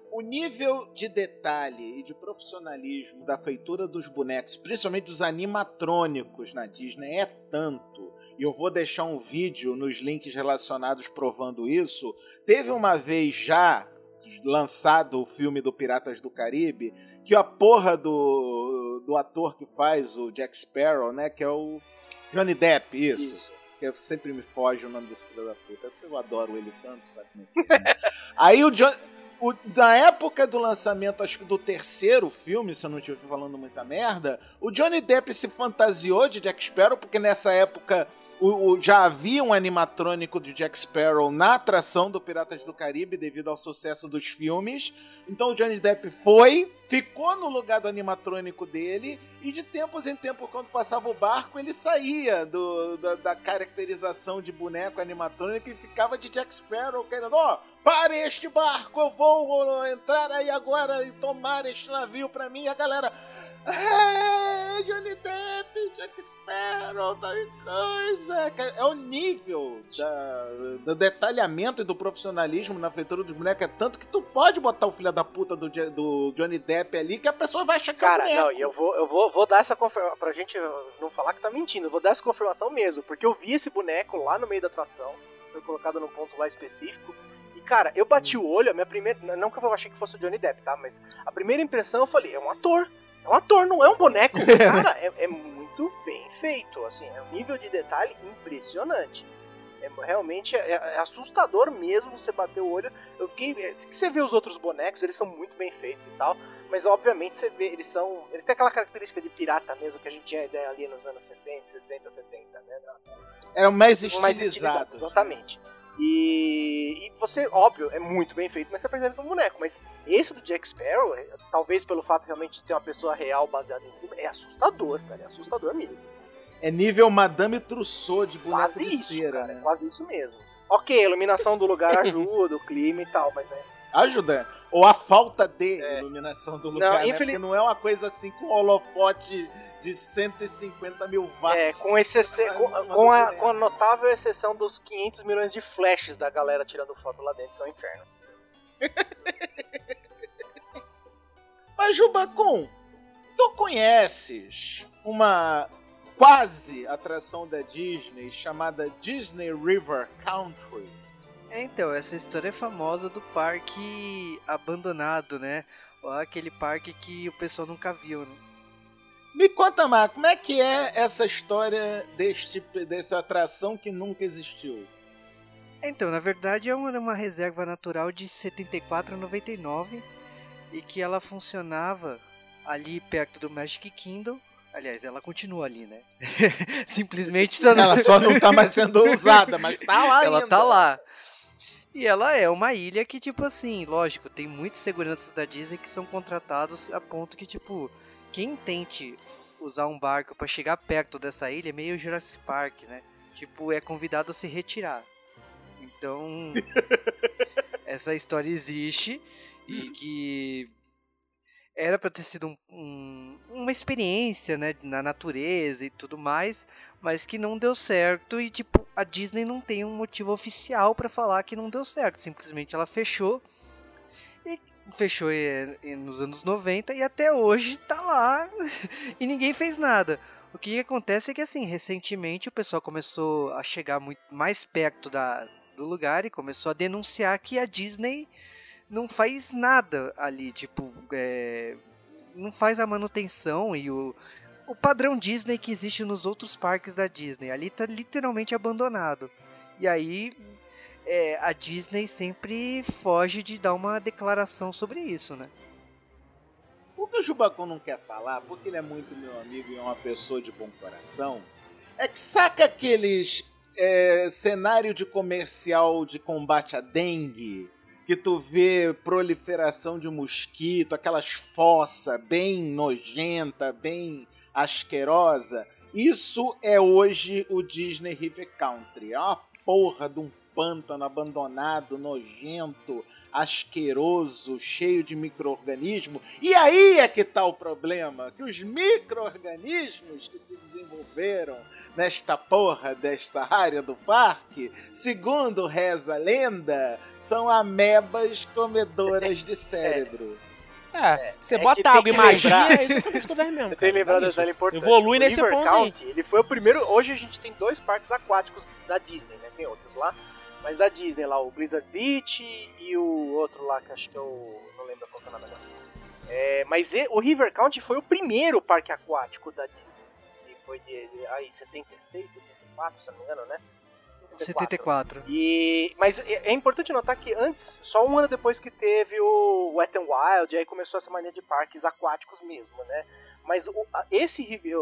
o nível de detalhe e de profissionalismo da feitura dos bonecos, principalmente dos animatrônicos na Disney, é tanto. E eu vou deixar um vídeo nos links relacionados provando isso. Teve uma vez já lançado o filme do Piratas do Caribe, que a porra do, do ator que faz o Jack Sparrow, né, que é o Johnny Depp, isso. isso. Que eu sempre me foge o nome desse filho da puta. Eu adoro ele tanto, sabe como é que é? Aí o John... O, na época do lançamento, acho que do terceiro filme, se eu não estiver falando muita merda, o Johnny Depp se fantasiou de Jack Sparrow, porque nessa época o, o, já havia um animatrônico de Jack Sparrow na atração do Piratas do Caribe, devido ao sucesso dos filmes. Então o Johnny Depp foi, ficou no lugar do animatrônico dele, e de tempos em tempos, quando passava o barco, ele saía do, da, da caracterização de boneco animatrônico e ficava de Jack Sparrow, querendo, ó, oh, pare este barco, eu vou entrar aí agora e tomar este navio pra mim. E a galera, hey, Johnny Depp, Jack Sparrow, tal coisa. É o nível da, do detalhamento e do profissionalismo na feitura dos bonecos, é tanto que tu pode botar o filho da puta do, do Johnny Depp ali, que a pessoa vai achar que é boneco. Cara, não, e eu vou, eu vou, vou dar essa confirmação, pra gente não falar que tá mentindo, eu vou dar essa confirmação mesmo, porque eu vi esse boneco lá no meio da atração, foi colocado num ponto lá específico. E, cara, eu bati o olho, a minha primeira... Não que eu achei que fosse o Johnny Depp, tá? Mas a primeira impressão eu falei, é um ator. É um ator, não é um boneco. Cara, é, é muito bem feito, assim. É um nível de detalhe impressionante. É, realmente é, é assustador mesmo você bater o olho. Eu fiquei... Você vê os outros bonecos, eles são muito bem feitos e tal. Mas, obviamente, você vê, eles são... Eles têm aquela característica de pirata mesmo, que a gente tinha ideia ali nos anos setenta, sessenta, setenta, né? Eram mais estilizados. Mais estilizados, exatamente. E, e você, óbvio, é muito bem feito, mas você percebe que é um boneco. Mas esse do Jack Sparrow, talvez pelo fato de realmente ter uma pessoa real baseada em cima, é assustador, cara, é assustador mesmo. É nível Madame Trousseau de boneco quase de isso, cera, cara, né? É quase isso mesmo. Ok, a iluminação do lugar ajuda, o clima e tal, mas né... Ajuda. Ou a falta de é. iluminação do lugar, não, né? infeliz... Porque não é uma coisa assim com holofote de cento e cinquenta mil watts. É, com, esse, com, com, a, com a notável exceção dos quinhentos milhões de flashes da galera tirando foto lá dentro, que é o inferno. Mas, Jubacum, tu conheces uma quase atração da Disney chamada Disney River Country? É, então, essa história é famosa do parque abandonado, né? Ou aquele parque que o pessoal nunca viu, né? Me conta, Marco, como é que é essa história deste, dessa atração que nunca existiu? Então, na verdade é uma, uma reserva natural de setenta e quatro a noventa e nove e que ela funcionava ali perto do Magic Kingdom. Aliás, ela continua ali, né? Simplesmente... Só não... Ela só não tá mais sendo usada, mas tá lá ela ainda. Ela tá lá. E ela é uma ilha que, tipo assim, lógico, tem muitos seguranças da Disney que são contratados a ponto que, tipo, quem tente usar um barco pra chegar perto dessa ilha é meio Jurassic Park, né? Tipo, é convidado a se retirar. Então, essa história existe e que era pra ter sido um, um, uma experiência, né, na natureza e tudo mais, mas que não deu certo e, tipo, a Disney não tem um motivo oficial pra falar que não deu certo. Simplesmente ela fechou e fechou nos anos noventa e até hoje tá lá e ninguém fez nada. O que acontece é que, assim, recentemente o pessoal começou a chegar muito mais perto da, do lugar e começou a denunciar que a Disney não faz nada ali, tipo, é, não faz a manutenção e o, o padrão Disney que existe nos outros parques da Disney. Ali tá literalmente abandonado. E aí é, a Disney sempre foge de dar uma declaração sobre isso, né? O que o Jubacum não quer falar, porque ele é muito meu amigo e é uma pessoa de bom coração, é que saca aqueles é, cenário de comercial de combate à dengue, que tu vê proliferação de mosquito, aquelas fossas bem nojenta, bem asquerosa. Isso é hoje o Disney River Country. É uma porra de um pântano abandonado, nojento, asqueroso, cheio de micro-organismos. E aí é que tá o problema, que os micro-organismos que se desenvolveram nesta porra desta área do parque, segundo reza a lenda, são amebas comedoras de cérebro. É, você é bota água e magia, lembrar... isso acontece com o velho mesmo. Você tem lembrado é da detalhe importante. Evolui o nesse River ponto County, aí. Ele foi o primeiro... Hoje a gente tem dois parques aquáticos da Disney, né? Tem outros lá. Mas da Disney lá, o Blizzard Beach e o outro lá, que acho que é o... Não lembro qual que é o nome agora. É, mas e, o River County foi o primeiro parque aquático da Disney. E foi de, de aí, setenta e seis, setenta e quatro, se não me engano, né? setenta e quatro. E, mas é importante notar que antes, só um ano depois que teve o Wet n Wild, aí começou essa mania de parques aquáticos mesmo, né? Mas o, esse o,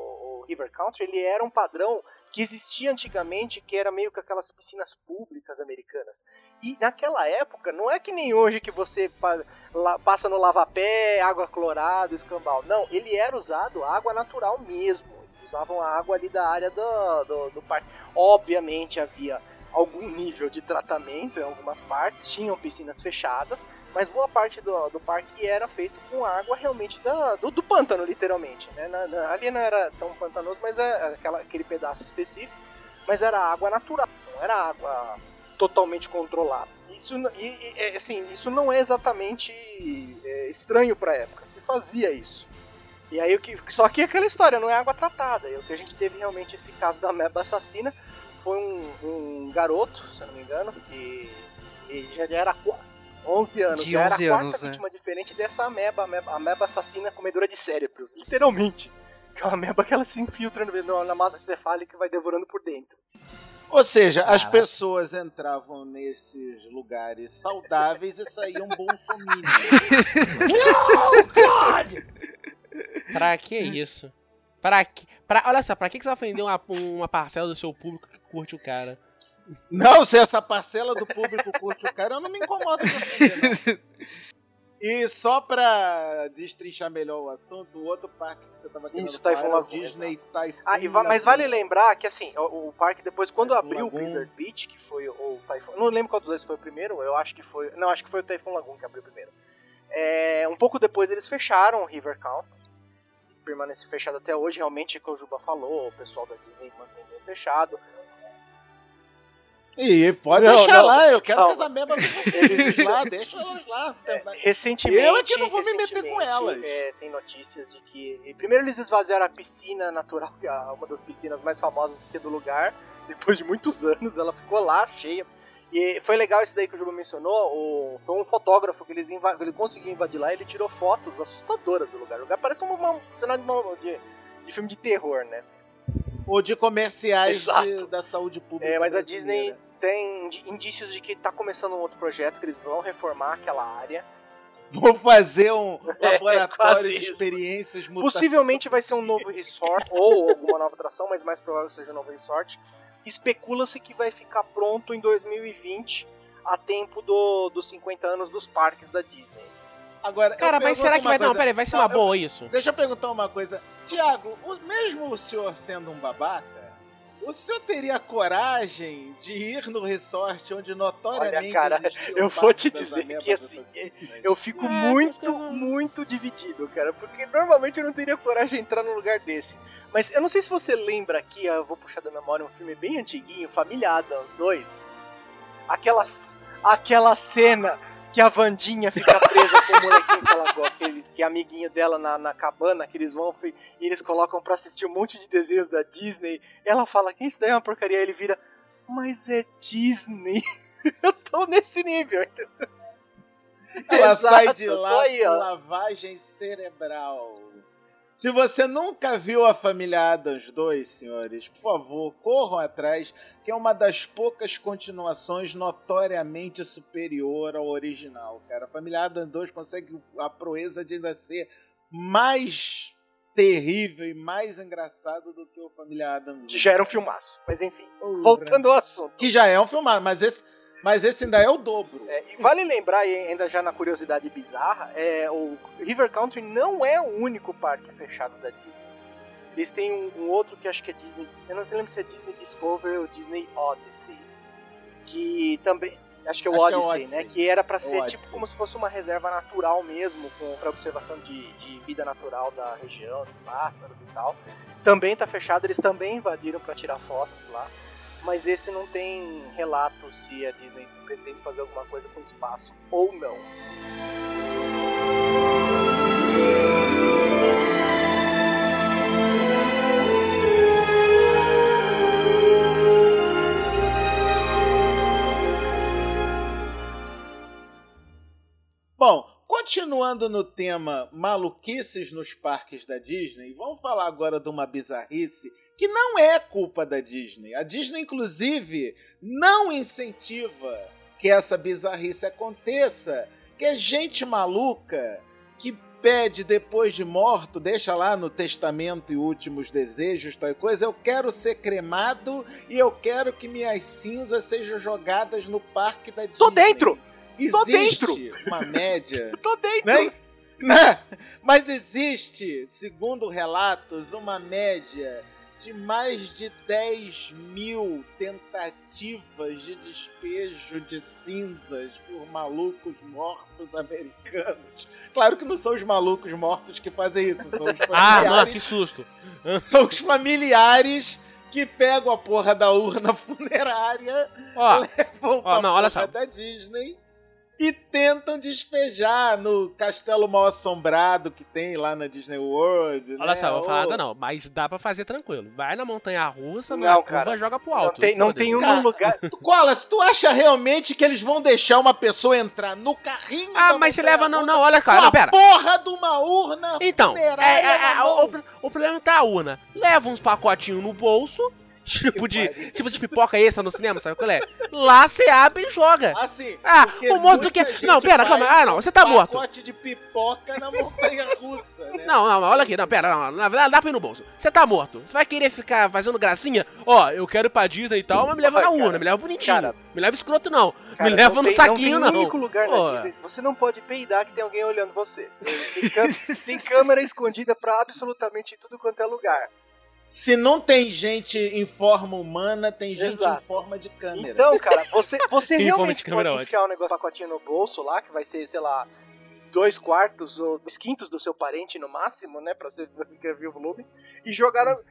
o River Country, ele era um padrão que existia antigamente, que era meio que aquelas piscinas públicas americanas. E naquela época, não é que nem hoje que você passa no lava-pé, água clorada, escambau. Não, ele era usado água natural mesmo. Usavam a água ali da área do, do, do parque. Obviamente havia algum nível de tratamento em algumas partes, tinham piscinas fechadas, mas boa parte do, do parque era feito com água realmente da, do, do pântano, literalmente. Né? Na, na, ali não era tão pantanoso, mas é aquela, aquele pedaço específico, mas era água natural, não era água totalmente controlada. Isso, e, e, assim, isso não é exatamente é, estranho para a época, se fazia isso. E aí, o que, só que aquela história, não é água tratada. E o que a gente teve realmente, esse caso da ameba assassina, foi um, um garoto, se eu não me engano, que, que já era onze anos, de já era a quarta anos, vítima né? diferente dessa ameba, ameba, ameba assassina comedora de cérebros, literalmente. Que é uma ameba que ela se infiltra no, na massa cefálica e vai devorando por dentro. Ou seja, as pessoas entravam nesses lugares saudáveis e saíam bolsominions. No, God! Pra que isso? Pra que? Pra, olha só, pra que você vai ofender uma, uma parcela do seu público que curte o cara? Não, se essa parcela do público curte o cara, eu não me incomodo de ofender, não. E só pra destrinchar melhor o assunto, o outro parque que você tava querendo Isso, falar Typhoon era o Lagoon, Disney Typhoon Ah, e va- mas Lagoon. vale lembrar que assim, o, o parque depois, quando Typhoon abriu Lagoon. o Blizzard Beach, que foi o, o Typhoon... Não lembro qual dos dois foi o primeiro, eu acho que foi... Não, acho que foi o Typhoon Lagoon que abriu primeiro. É, um pouco depois eles fecharam o River Country. Permanece fechado até hoje, realmente, como o Juba falou, o pessoal da Disney mantém bem fechado. E pode Não, deixar não, lá, eu quero calma. que as amebas eles lá, deixa elas lá. Recentemente, Eu é que não vou me meter com recentemente, elas. É, tem notícias de que... Primeiro eles esvaziaram a piscina natural, que é uma das piscinas mais famosas aqui do lugar. Depois de muitos anos, ela ficou lá, cheia. E foi legal isso daí que o Juba mencionou. O, foi um fotógrafo que eles inva, ele conseguiu invadir lá e ele tirou fotos assustadoras do lugar. O lugar parece uma, uma, um cenário de, de, de filme de terror, né? Ou de comerciais de, Exato. da saúde pública. É, mas a brasileira. Disney tem indícios de que tá começando um outro projeto, que eles vão reformar aquela área. Vou fazer um laboratório quase de isso. experiências mutações. Possivelmente vai ser um novo resort, ou alguma nova atração, mas mais provável que seja um novo resort. Especula-se que vai ficar pronto em dois mil e vinte, a tempo do, dos cinquenta anos dos parques da Disney. Agora, Cara, eu mas pergunto será que uma vai... Não, coisa. peraí, vai ser Não, uma eu- boa isso? Deixa eu perguntar uma coisa. Tiago, o- mesmo o senhor sendo um babaca, o senhor teria coragem de ir no resort onde notoriamente Olha, cara, existia o eu vou parque te das dizer amebas que, assim, assassinas? Eu fico É, muito, porque eu- muito dividido, cara, porque normalmente eu não teria coragem de entrar num lugar desse. Mas eu não sei se você lembra aqui, eu vou puxar da memória um filme bem antiguinho, Família Addams dois. Aquela, aquela cena que a Wandinha fica presa com o molequinho que ela gosta, aqueles, que é amiguinho dela na, na cabana, que eles vão e eles colocam pra assistir um monte de desenhos da Disney. Ela fala que isso daí é uma porcaria, aí ele vira, mas é Disney. Eu tô nesse nível. Ela Exato, sai de tô lá aí, com ó. lavagem cerebral. Se você nunca viu a Família Addams dois, senhores, por favor, corram atrás, que é uma das poucas continuações notoriamente superior ao original, cara. A Família Addams dois consegue a proeza de ainda ser mais terrível e mais engraçado do que o Família Addams Que um. já era um filmaço. Mas enfim, Porra. voltando ao assunto. Que já é um filmado, mas esse, mas esse ainda é o dobro. É, e vale lembrar, e ainda já na curiosidade bizarra, é, o River Country não é o único parque fechado da Disney. Eles têm um, um outro que acho que é Disney... Eu não sei lembro se é Disney Discovery ou Disney Odyssey. que também... Acho que é o Acho que é o Odyssey, Odyssey. né? Que era pra É o ser Odyssey. tipo como se fosse uma reserva natural mesmo, com, pra observação de, de vida natural da região, de pássaros e tal. Também tá fechado, eles também invadiram pra tirar fotos lá. Mas esse não tem relato se a Disney pretende fazer alguma coisa com espaço ou não. Bom, continuando no tema maluquices nos parques da Disney, vamos falar agora de uma bizarrice que não é culpa da Disney. A Disney, inclusive, não incentiva que essa bizarrice aconteça, que é gente maluca que pede depois de morto, deixa lá no testamento e últimos desejos, tal coisa, eu quero ser cremado e eu quero que minhas cinzas sejam jogadas no parque da Disney. Tô dentro! Existe Tô dentro. uma média... Tô dentro! Né? Né? Mas existe, segundo relatos, uma média de mais de dez mil tentativas de despejo de cinzas por malucos mortos americanos. Claro que não são os malucos mortos que fazem isso, são os Ah, nossa, que familiares, susto. são os familiares que pegam a porra da urna funerária, Ó, levam ó, pra não, olha porra só. da Disney e tentam despejar no castelo mal assombrado que tem lá na Disney World. Olha né? só, vou falar Ou- nada não, mas dá pra fazer tranquilo. Vai na montanha russa, Não, na curva, cara. joga pro Não alto. tem, não foda-se. tem um Cara, lugar... Tu, Wallace, tu acha realmente que eles vão deixar uma pessoa entrar no carrinho Ah, da mas se montanha leva... Não, russa não, olha, cara, com não, a pera. porra de uma urna Então, é, funerária é, na é, mão? o, o problema tá a urna. Leva uns pacotinhos no bolso, tipo de, pariu. tipo de pipoca extra no cinema, sabe qual é? Lá você abre e joga. Assim, Ah, porque o morto muita que... gente Não, pera, vai calma. Ah, não, com você tá morto. pacote de pipoca na montanha russa, né? Não, não, olha aqui, não, pera, não, na verdade dá pra ir no bolso. Você tá morto, você vai querer ficar fazendo gracinha? Ó, eu quero ir pra Disney e tal, mas me leva Ai, na urna, cara, me leva bonitinho. cara. Me leva escroto não, Cara, me leva não no tem- saquinho não. não. Tem um único lugar Pô. na Disney, você não pode peidar que tem alguém olhando você. Tem, cam- tem câmera escondida pra absolutamente tudo quanto é lugar. Se não tem gente em forma humana, tem gente Exato. em forma de câmera. Então, cara, você, você Em forma realmente de câmera, pode enfiar o negócio pacotinho no bolso lá, que vai ser, sei lá, dois quartos ou dois quintos do seu parente no máximo, né, pra você ver o volume, e jogar no...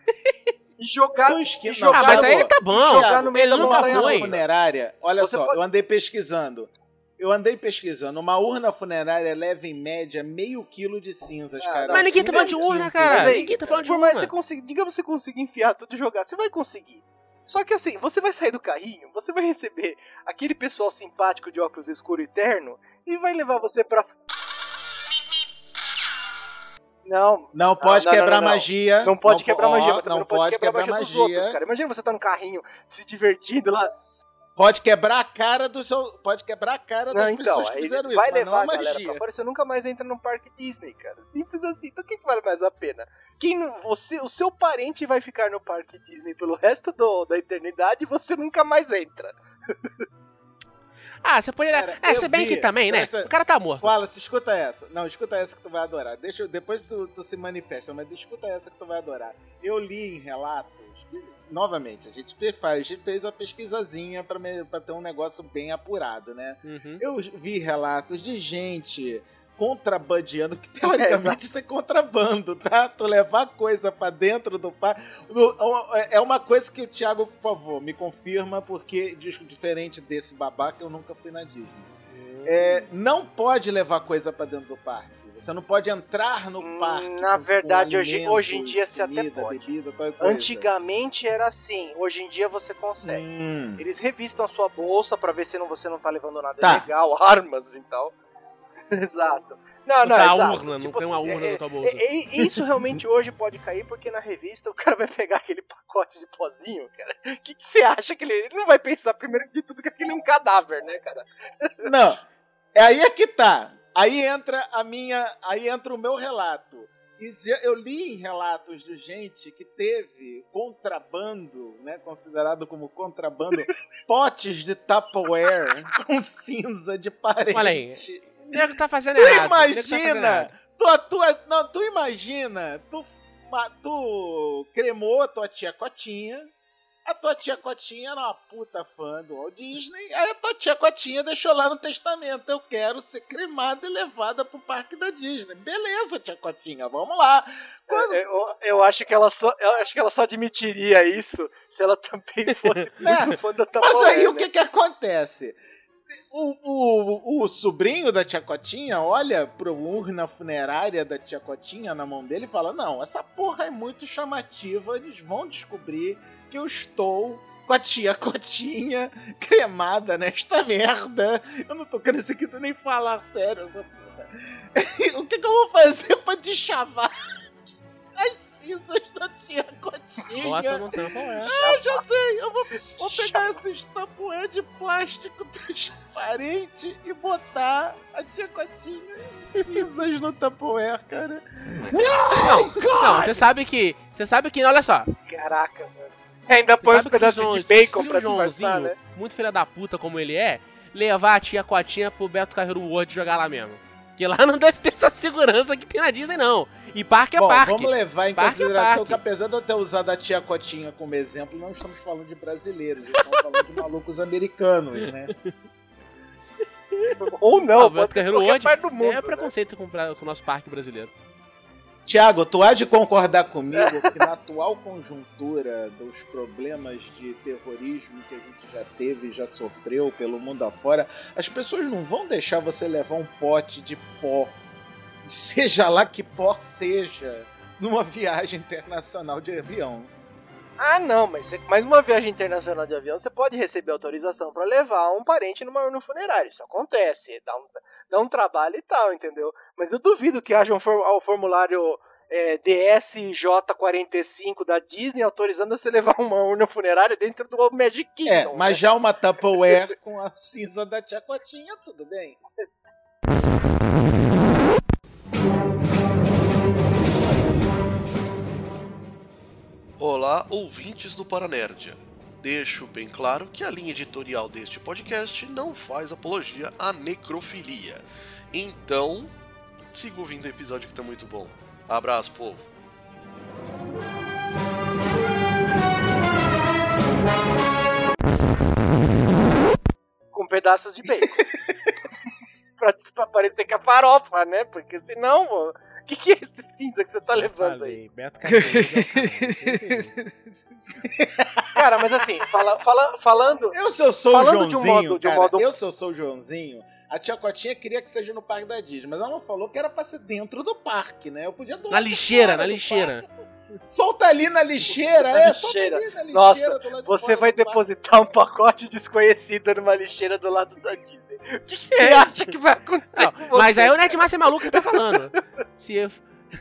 e jogar... Dois quintos, e não, Ah, jogar mas Thiago, aí tá bom, Thiago, no meio ele da nunca montanha foi. russa. funerária, olha Você só, pode- eu andei pesquisando. Eu andei pesquisando. Uma urna funerária leva em média meio quilo de cinzas, Ah, cara. Mas ninguém tá falando de Meio urna, quinto, cara. Mas aí, Ninguém tá falando de por mais urna. que você consiga, digamos que você consiga enfiar tudo e jogar, você vai conseguir. Só que assim, você vai sair do carrinho, você vai receber aquele pessoal simpático de óculos escuro e terno e vai levar você pra... Não, Não pode não, não, quebrar não, não. magia. não pode po- quebrar ó, magia, mas também não não pode quebrar, magia, dos outros, cara. Imagina você tá no carrinho se divertindo lá. Pode quebrar a cara do seu. Pode quebrar a cara Não, das então, pessoas que aí fizeram isso, vai mas não levar é a galera magia. pra fora, você nunca mais entra num parque Disney, cara. Simples assim. Então o que, que vale mais a pena? Quem não, você, o seu parente vai ficar no parque Disney pelo resto do, da eternidade e você nunca mais entra. Ah, você pode... Cara, É, eu se bem vi, que também, né? presta- O cara tá morto. Wallace, escuta essa. Não, escuta essa que tu vai adorar. Deixa, eu- depois tu, tu se manifesta, mas escuta essa que tu vai adorar. Eu li em relatos. Novamente, a gente fez, a gente fez uma pesquisazinha pra, me- pra ter um negócio bem apurado, né? Uhum. Eu vi relatos de gente contrabandeando, que teoricamente isso é contrabando, tá? Tu levar coisa pra dentro do parque. É uma coisa que o Thiago, por favor, me confirma, porque diferente desse babaca, eu nunca fui na Disney. É, não pode levar coisa pra dentro do parque. Você não pode entrar no Hum, parque. na com- verdade, com hoje- alimentos, hoje em dia você até comida, pode. bebida, qualquer coisa. Antigamente era assim, hoje em dia você consegue. Hum. Eles revistam a sua bolsa pra ver se não, você não tá levando nada Tá. ilegal, armas e tal. Exato. Não, Não não, tá a exato. urna, não Tipo tem uma assim, urna é- na tua bolsa. é- é- isso realmente hoje pode cair, porque na revista o cara vai pegar aquele pacote de pozinho, cara. O que, que você acha que ele... Ele não vai pensar primeiro de tudo que aquele é um cadáver, né, cara? Não, é aí é que tá. Aí entra a minha, aí entra o meu relato. E se- Eu li em relatos de gente que teve contrabando, né, considerado como contrabando, potes de Tupperware com cinza de parente. Olha aí. O nego tá fazendo Tu errado. o nego tá fazendo imagina, errado. tu, tu, não, tu imagina, tu, ma- tu cremou tua tia Cotinha, A tua tia Cotinha era uma puta fã do Walt Disney, aí a tua tia Cotinha deixou lá no testamento: eu quero ser cremada e levada pro parque da Disney. Beleza, tia Cotinha, vamos lá. Quando... Eu, eu, acho que ela só, eu acho que ela só admitiria isso se ela também fosse muito é, fã da Tupperware. Mas aí né? o que que acontece? O, o, o sobrinho da tia Cotinha olha pro urna funerária da tia Cotinha na mão dele e fala: não, essa porra é muito chamativa, eles vão descobrir que eu estou com a tia Cotinha cremada nesta merda. Eu não tô querendo aqui nem falar sério essa porra. O que que eu vou fazer pra deschavar as cinzas da tia Cotinha? Bota no Tupperware. Ah, já sei. Eu vou, vou pegar esses Tupperware de plástico transparente e botar a tia Cotinha em cinzas no Tupperware, cara. Não, não, você sabe que... Você sabe que... Olha só. Caraca, mano. Ainda põe um pedaço de bacon pra disfarçar, né? Muito filha da puta como ele é, levar a tia Cotinha pro Beto Carreiro World jogar lá mesmo. Porque lá não deve ter essa segurança que tem na Disney, não. E parque é Bom, parque. Vamos levar em parque consideração é que, apesar de eu ter usado a tia Cotinha como exemplo, não estamos falando de brasileiros, estamos falando de malucos americanos, né? Ou não, ah, pode ser qualquer World parte do mundo. É preconceito né? com, com o nosso parque brasileiro. Tiago, tu há de concordar comigo que na atual conjuntura dos problemas de terrorismo que a gente já teve e já sofreu pelo mundo afora, as pessoas não vão deixar você levar um pote de pó, seja lá que pó seja, numa viagem internacional de avião. Ah, não, mas você, mais uma viagem internacional de avião, você pode receber autorização pra levar um parente numa urna funerária. Isso acontece, dá um, dá um trabalho e tal, entendeu? Mas eu duvido que haja um for, formulário é, D S J quarenta e cinco da Disney autorizando você levar uma urna funerária dentro do Magic Kingdom. É, mas né? já uma Tupperware com a cinza da tia Cotinha, tudo bem. Olá, ouvintes do Paranerdia. Deixo bem claro que a linha editorial deste podcast não faz apologia à necrofilia. Então, siga ouvindo o episódio que tá muito bom. Abraço, povo. Com pedaços de bacon. pra, pra parecer que é farofa, né? Porque senão... Pô, o que, que é esse cinza que você tá levando Falei, aí? Beto Carreiro. Cara, mas assim, fala, fala, falando... Eu se eu sou o falando Joãozinho, de um modo, de um cara, modo... eu se eu sou o Joãozinho, a tia Cotinha queria que seja no parque da Disney, mas ela não falou que era pra ser dentro do parque, né? Eu podia doar Na lixeira, na do lixeira. parque. Solta ali na lixeira, Na é, lixeira. solta ali na lixeira. Nossa, do lado de você fora vai do parque. depositar um pacote desconhecido numa lixeira do lado da Disney. O que, que você acha que vai acontecer Não, com você? mas aí o Nerdmaster é maluco que tá falando. Se, eu...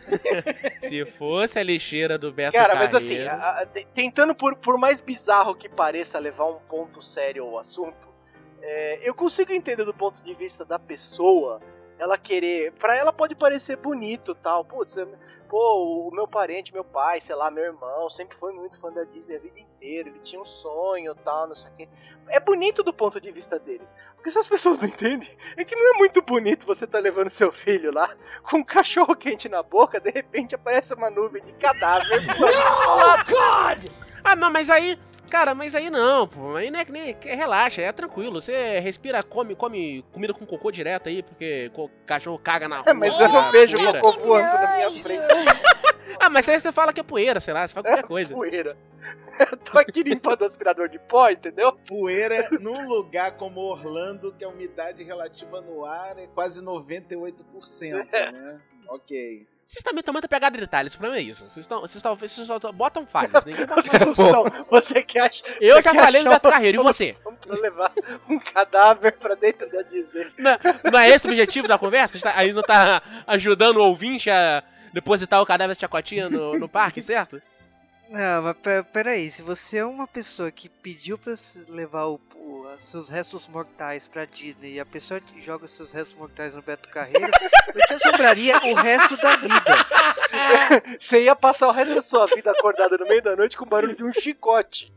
Se fosse a lixeira do Beto Cara, Carreiro... mas assim, a, a, tentando por, por mais bizarro que pareça levar um ponto sério ao assunto, é, eu consigo entender do ponto de vista da pessoa, ela querer... Pra ela pode parecer bonito e tal, putz, pô, o meu parente, meu pai, sei lá, meu irmão, sempre foi muito fã da Disney a vida inteira, ele tinha um sonho e tal, não sei o quê. É bonito do ponto de vista deles. Porque se as pessoas não entendem, é que não é muito bonito você tá levando seu filho lá com um cachorro quente na boca, de repente aparece uma nuvem de cadáver. Oh, God! Ah, não, mas aí... Cara, mas aí não, pô. Aí não é que nem... Relaxa, é tranquilo. Você respira, come, come comida com cocô direto aí, porque o cachorro caga na rua. É, mas eu não vejo poeira. cocô voando na minha frente. Ah, mas aí você fala que é poeira, sei lá, você fala qualquer coisa. É poeira. Eu tô aqui limpando o aspirador de pó, entendeu? Poeira num lugar como Orlando, que a umidade relativa no ar é quase noventa e oito por cento, né? Ok. Vocês também estão muito pegados em detalhes, o problema é isso. Vocês estão. Vocês estão. Vocês só botam falhas. Ninguém bota Então, você que acha. Eu você já quer falei do achar Beto uma Carreiro, e você? solução Pra levar um cadáver pra dentro da Disney. Não, não é esse o objetivo da conversa? Você tá, aí não tá ajudando o ouvinte a depositar o cadáver de Chacotinha no, no parque, certo? Não, mas pe- peraí, se você é uma pessoa que pediu pra se levar o, o- seus restos mortais pra Disney e a pessoa te joga seus restos mortais no Beto Carreiro, eu te assombraria o resto da vida. Você ia passar o resto da sua vida acordada no meio da noite com o barulho de um chicote.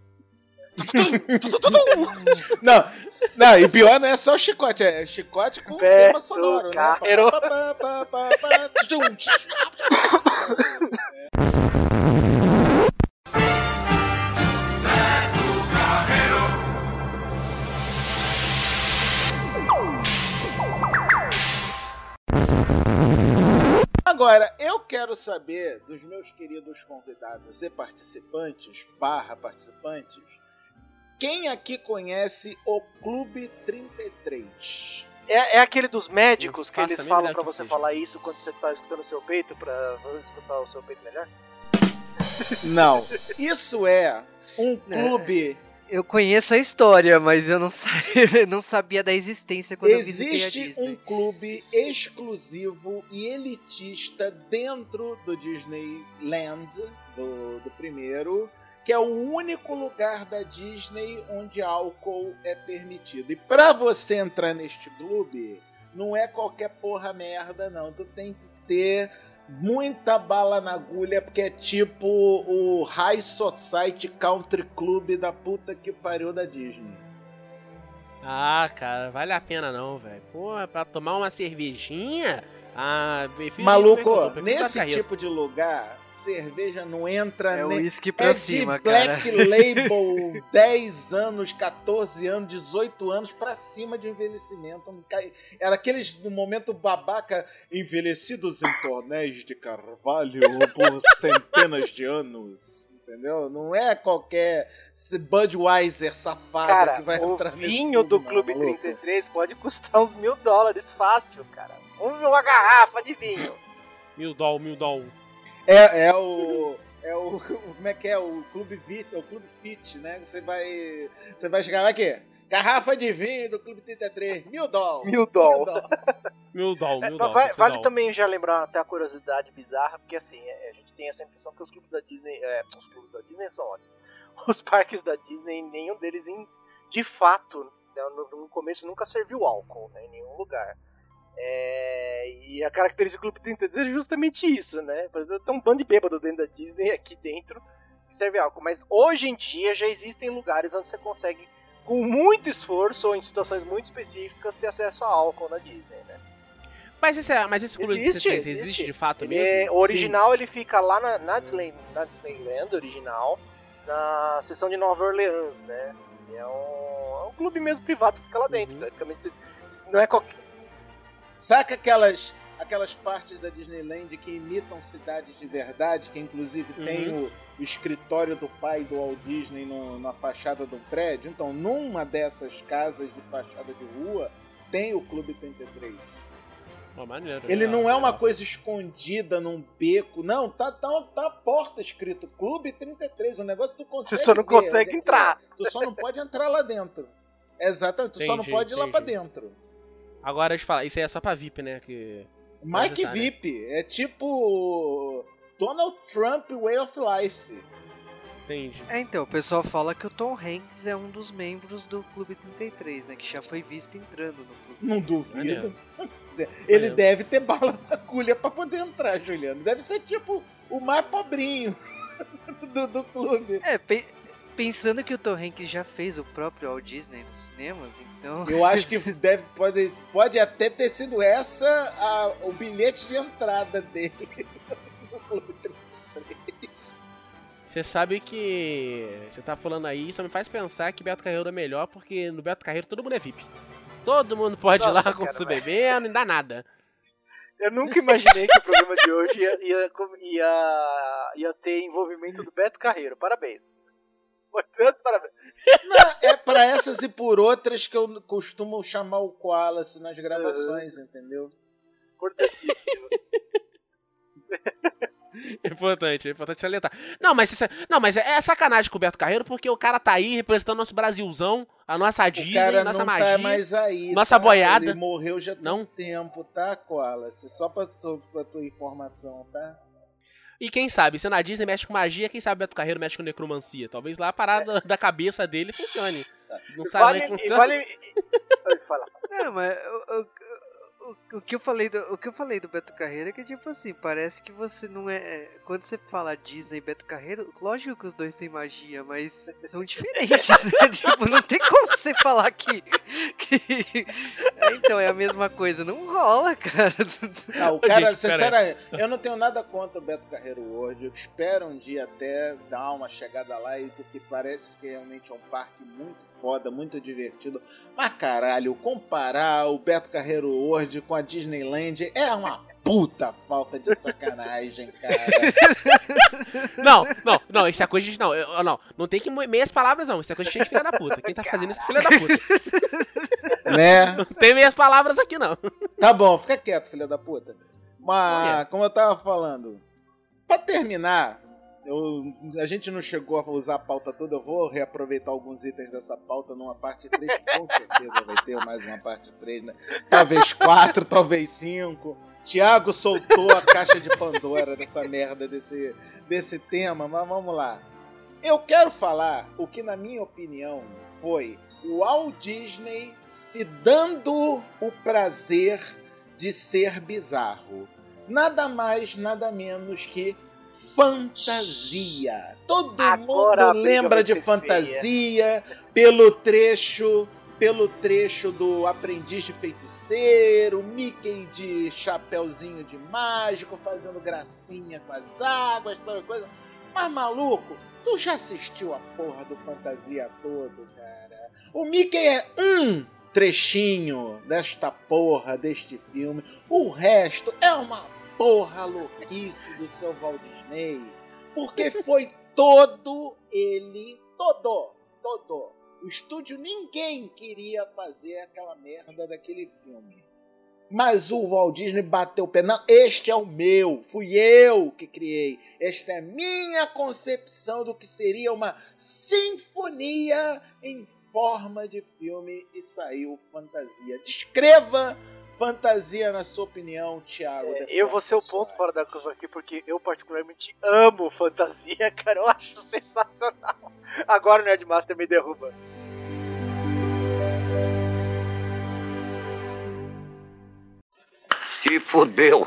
Não, não, e pior não é só o chicote, é chicote com Beto tema sonoro, né? Carreiro. Pá, pá, pá, pá, pá, tchum, tchum. Agora, eu quero saber dos meus queridos convidados e participantes, barra participantes, quem aqui conhece o Clube trinta e três? É, é aquele dos médicos que faço eles a falam mínima pra ideia você que falar isso quando você tá escutando o seu peito, pra escutar o seu peito melhor? Não. Isso é um clube... Eu conheço a história, mas eu não, sa... não sabia da existência quando Existe eu visitei a Disney. um clube exclusivo e elitista dentro do Disneyland, do, do primeiro, que é o único lugar da Disney onde álcool é permitido. E pra você entrar neste clube, não é qualquer porra merda, não. Tu tem que ter muita bala na agulha, porque é tipo o High Society Country Club da puta que pariu da Disney. Ah, cara, vale a pena não, velho. Pô, pra tomar uma cervejinha... Ah, prefiro, Maluco, prefiro, prefiro nesse tipo de lugar, cerveja não entra É nem... uísque pra é cima, de Black Label, dez anos, catorze anos, dezoito anos pra cima de envelhecimento. Era aqueles, no momento babaca, envelhecidos em tornéis de carvalho por centenas de anos. Entendeu? Não é qualquer Budweiser safado Cara, que vai o entrar nesse vinho clube, do não, Clube maluco. trinta e três pode custar uns mil dólares fácil, cara. Uma garrafa de vinho. Mil doll, mil doll. É, é o... É o... Como é que é? O Clube Fit, é o Clube Fit, né? Você vai... Você vai chegar lá aqui. Garrafa de vinho do Clube trinta e três. Mil dólares. Mil dólares. Mil doll, mil É, doll. vai- vale também já lembrar até a curiosidade bizarra, porque assim, é, a gente tem essa impressão que os clubes da Disney, é, os clubes da Disney são ótimos. Os parques da Disney, nenhum deles, em, de fato, né, no, no começo nunca serviu álcool, né, em nenhum lugar. É, e a característica do Clube trinta e três é justamente isso, né? Por exemplo, tem um bando de bêbado dentro da Disney, aqui dentro, que serve álcool. Mas hoje em dia já existem lugares onde você consegue, com muito esforço ou em situações muito específicas, ter acesso a álcool na Disney, né? Mas esse, é- mas esse Clube Existe, trinta e três existe. existe de fato Ele mesmo? é- o original ele fica lá na, na, Disney, na Disneyland original, na seção de Nova Orleans, né? E é um, é um clube mesmo privado que fica lá dentro. Uhum. Praticamente se- se- não é qualquer. Saca aquelas, aquelas partes da Disneyland que imitam cidades de verdade, que inclusive Uhum. tem o, o escritório do pai do Walt Disney no- na fachada do prédio? Então, numa dessas casas de fachada de rua, tem o Clube trinta e três. Pô, maneiro. Ele legal, não é uma legal. coisa escondida num beco, não, tá, tá, tá a porta escrito Clube trinta e três, o negócio tu consegue Você só não ver onde consegue é que entrar. é. Tu só não pode entrar lá dentro. Exatamente, tu só não Entendi, pode ir lá pra entendi. dentro. Agora, deixa eu falar, isso aí é só pra V I P, né? Que... Mais que necessário. V I P, é tipo Donald Trump Way of Life. Entendi. É, então, o pessoal fala que o Tom Hanks é um dos membros do Clube trinta e três, né? Que já foi visto entrando no clube. Não duvido. Maneiro. Ele Maneiro. deve ter bala na agulha pra poder entrar, Juliano. Deve ser tipo o mais pobrinho do, do clube. É, pe- pensando que o Tom Hanks já fez o próprio Walt Disney nos cinemas, então... Eu acho que deve, pode, pode até ter sido essa a- o bilhete de entrada dele no Clube trinta e três. Você sabe que você tá falando aí, isso me faz pensar que Beto Carreiro é melhor, porque no Beto Carreiro todo mundo é V I P. Todo mundo pode Nossa, ir lá com cara, você mas- bebendo, não dá nada. Eu nunca imaginei que o programa de hoje ia, ia, ia, ia ter envolvimento do Beto Carreiro. Parabéns. Portanto, parabéns. Não, é pra essas e por outras que eu costumo chamar o Koalace nas gravações, entendeu? Importantíssimo. É importante, é importante salientar. Não, mas, isso é, não, mas é sacanagem com o Beto Carreiro, porque o cara tá aí representando nosso Brasilzão, a nossa O Disney, cara nossa não magia. tá mais aí. nossa tá? boiada. Ele morreu já tem Não? um tempo, tá, Koalace? Só pra, só pra tua informação, tá? E quem sabe, se na Disney mexe com magia, quem sabe Beto Carreiro mexe com necromancia. Talvez lá a parada da cabeça dele funcione. Não sabe Vale, como e funciona. vale... Oi, fala. Não, mas o, o, o, o que eu falei do, o que eu falei do Beto Carreiro é que, tipo assim, parece que você não é... Quando você fala Disney e Beto Carreiro, lógico que os dois têm magia, mas são diferentes, né? Tipo, não tem como você falar que... que é, então, é a mesma coisa. Não rola, cara. Não, o cara, Gente, sinceramente, eu não tenho nada contra o Beto Carreiro hoje. Eu espero um dia até dar uma chegada lá, e porque parece que realmente é um parque muito foda, muito divertido. Mas caralho, comparar o Beto Carreiro World com a Disneyland é uma puta falta de sacanagem, cara. Não, não, não, isso é coisa de... Não, eu- não, não tem que meias palavras, não. Isso é coisa de gente filha da puta. Quem tá fazendo isso é filha da puta. Né? Não tem meias palavras aqui, não. Tá bom, fica quieto, filha da puta. Mas, Olha. como eu tava falando, pra terminar, eu, a gente não chegou a usar a pauta toda, eu vou reaproveitar alguns itens dessa pauta numa parte três, que com certeza vai ter mais uma parte três, né? Talvez quatro, talvez cinco. Thiago soltou a caixa de Pandora dessa merda, desse, desse tema, mas vamos lá. Eu quero falar o que, na minha opinião, foi o Walt Disney se dando o prazer de ser bizarro. Nada mais, nada menos que fantasia. Todo Agora a mundo briga lembra vai de ser fantasia pelo trecho, pelo trecho do Aprendiz de Feiticeiro, Mickey de chapeuzinho de mágico, fazendo gracinha com as águas, tal coisa. Mas, maluco, tu já assistiu a porra do Fantasia todo, cara? O Mickey é um trechinho desta porra, deste filme. O resto é uma porra louquice do seu Walt Disney. Porque foi todo ele, todo, todo. O estúdio, ninguém queria fazer aquela merda daquele filme. Mas o Walt Disney bateu o pé. Não, este é o meu. Fui eu que criei. Esta é a minha concepção do que seria uma sinfonia em forma de filme. E saiu Fantasia. Descreva Fantasia na sua opinião, Thiago. É, eu vou ser o ponto fora da curva aqui, porque eu particularmente amo fantasia, cara. Eu acho sensacional. Agora o Nerdmaster me derruba. Se fudeu.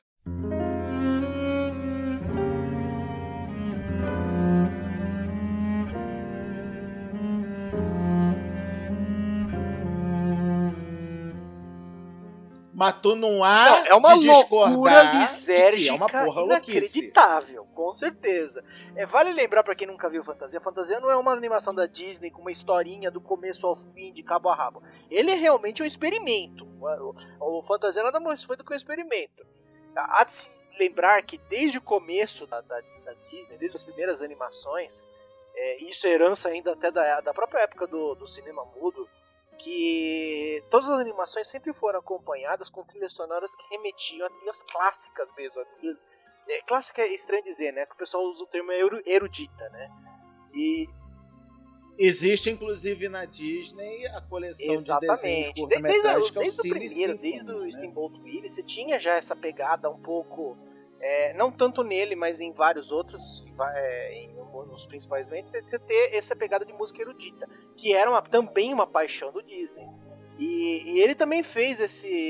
Mas tu não há Não, é uma de loucura discordar de que lisérgica, é uma porra louquice. inacreditável, com certeza. É, vale lembrar pra quem nunca viu Fantasia, Fantasia não é uma animação da Disney com uma historinha do começo ao fim, de cabo a rabo. Ele é realmente um experimento. O, o Fantasia nada mais foi do que um experimento. Há de se lembrar que desde o começo da, da, da Disney, desde as primeiras animações, é, isso é herança ainda até da, da própria época do, do cinema mudo, que todas as animações sempre foram acompanhadas com trilhas sonoras que remetiam a trilhas clássicas mesmo, a trilhas, é, clássica é estranho dizer, né, que o pessoal usa o termo erudita, né, e... Existe, inclusive, na Disney a coleção Exatamente. de desenhos curta-metragens que é o desde o Silly primeiro, Symphony, desde o né? Steamboat Willie, você tinha já essa pegada um pouco, é, não tanto nele, mas em vários outros, é, em, nos principais eventos, você ter essa pegada de música erudita, que era uma, também uma paixão do Disney. E, e ele também fez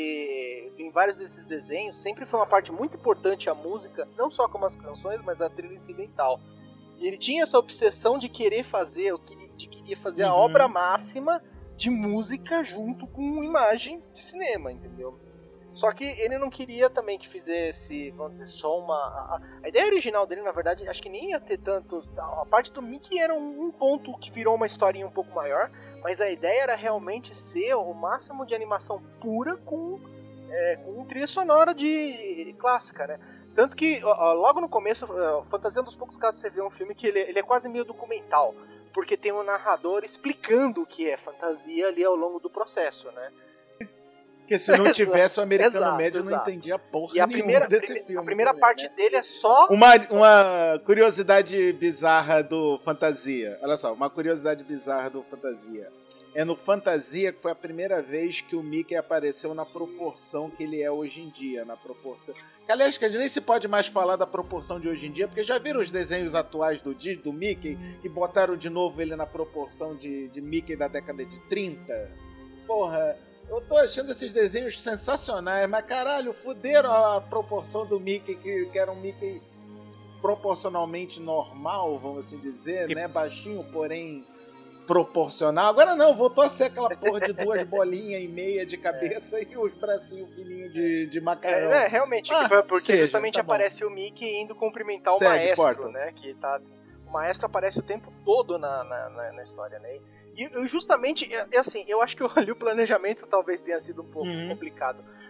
esse, em vários desses desenhos, sempre foi uma parte muito importante a música, não só como as canções, mas a trilha incidental. E ele tinha essa obsessão de querer fazer, de querer fazer Uhum. a obra máxima de música junto com imagem de cinema, entendeu? Só que ele não queria também que fizesse, vamos dizer, só uma... A, a ideia original dele, na verdade, acho que nem ia ter tanto... A parte do Mickey era um, um ponto que virou uma historinha um pouco maior, mas a ideia era realmente ser o máximo de animação pura com, é, com trilha sonora de clássica, né? Tanto que, ó, logo no começo, ó, Fantasia é um dos poucos casos que você vê um filme que ele, ele é quase meio documental, porque tem um narrador explicando o que é fantasia ali ao longo do processo, né? Porque se não tivesse o americano Exato, médio, exato. não entendia porra E a nenhuma primeira, desse prime- filme. a primeira também, parte né? dele é só... Uma, uma curiosidade bizarra do Fantasia. Olha só, uma curiosidade bizarra do Fantasia. É no Fantasia que foi a primeira vez que o Mickey apareceu na proporção que ele é hoje em dia. Na proporção... Aliás, que nem se pode mais falar da proporção de hoje em dia, porque já viram os desenhos atuais do, do Mickey que botaram de novo ele na proporção de, de Mickey da década de trinta? Porra... Eu tô achando esses desenhos sensacionais, mas caralho, fuderam a proporção do Mickey, que, que era um Mickey proporcionalmente normal, vamos assim dizer, né? Baixinho, porém proporcional. Agora não, voltou a ser aquela porra de duas bolinhas e meia de cabeça é. e os bracinhos fininhos de, de macarrão. É, é realmente, ah, porque seja, justamente tá aparece o Mickey indo cumprimentar o Segue, maestro, Porto. né? Que tá... O maestro aparece o tempo todo na, na, na, na história, né? E eu justamente, é, assim, eu acho que ali o planejamento talvez tenha sido um pouco uhum. complicado.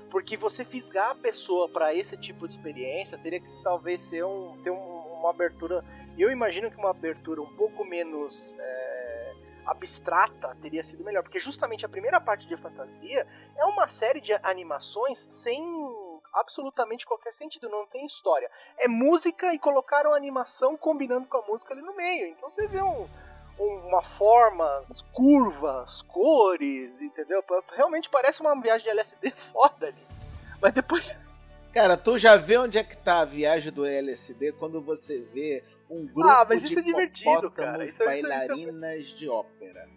Porque você fisgar a pessoa para esse tipo de experiência teria que talvez ser um, ter um, uma abertura. Eu imagino que uma abertura um pouco menos é, abstrata teria sido melhor. Porque justamente a primeira parte de Fantasia é uma série de animações sem absolutamente qualquer sentido, não tem história. É música e colocaram a animação combinando com a música ali no meio. Então você vê um. uma formas, curvas, cores, entendeu? Realmente parece uma viagem de L S D foda ali. Mas depois... Cara, tu já vê onde é que tá a viagem do L S D quando você vê um grupo ah, mas isso de é divertido, cara. Isso, bailarinas isso, isso... de ópera.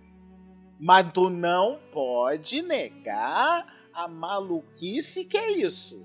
Mas tu não pode negar a maluquice que é isso.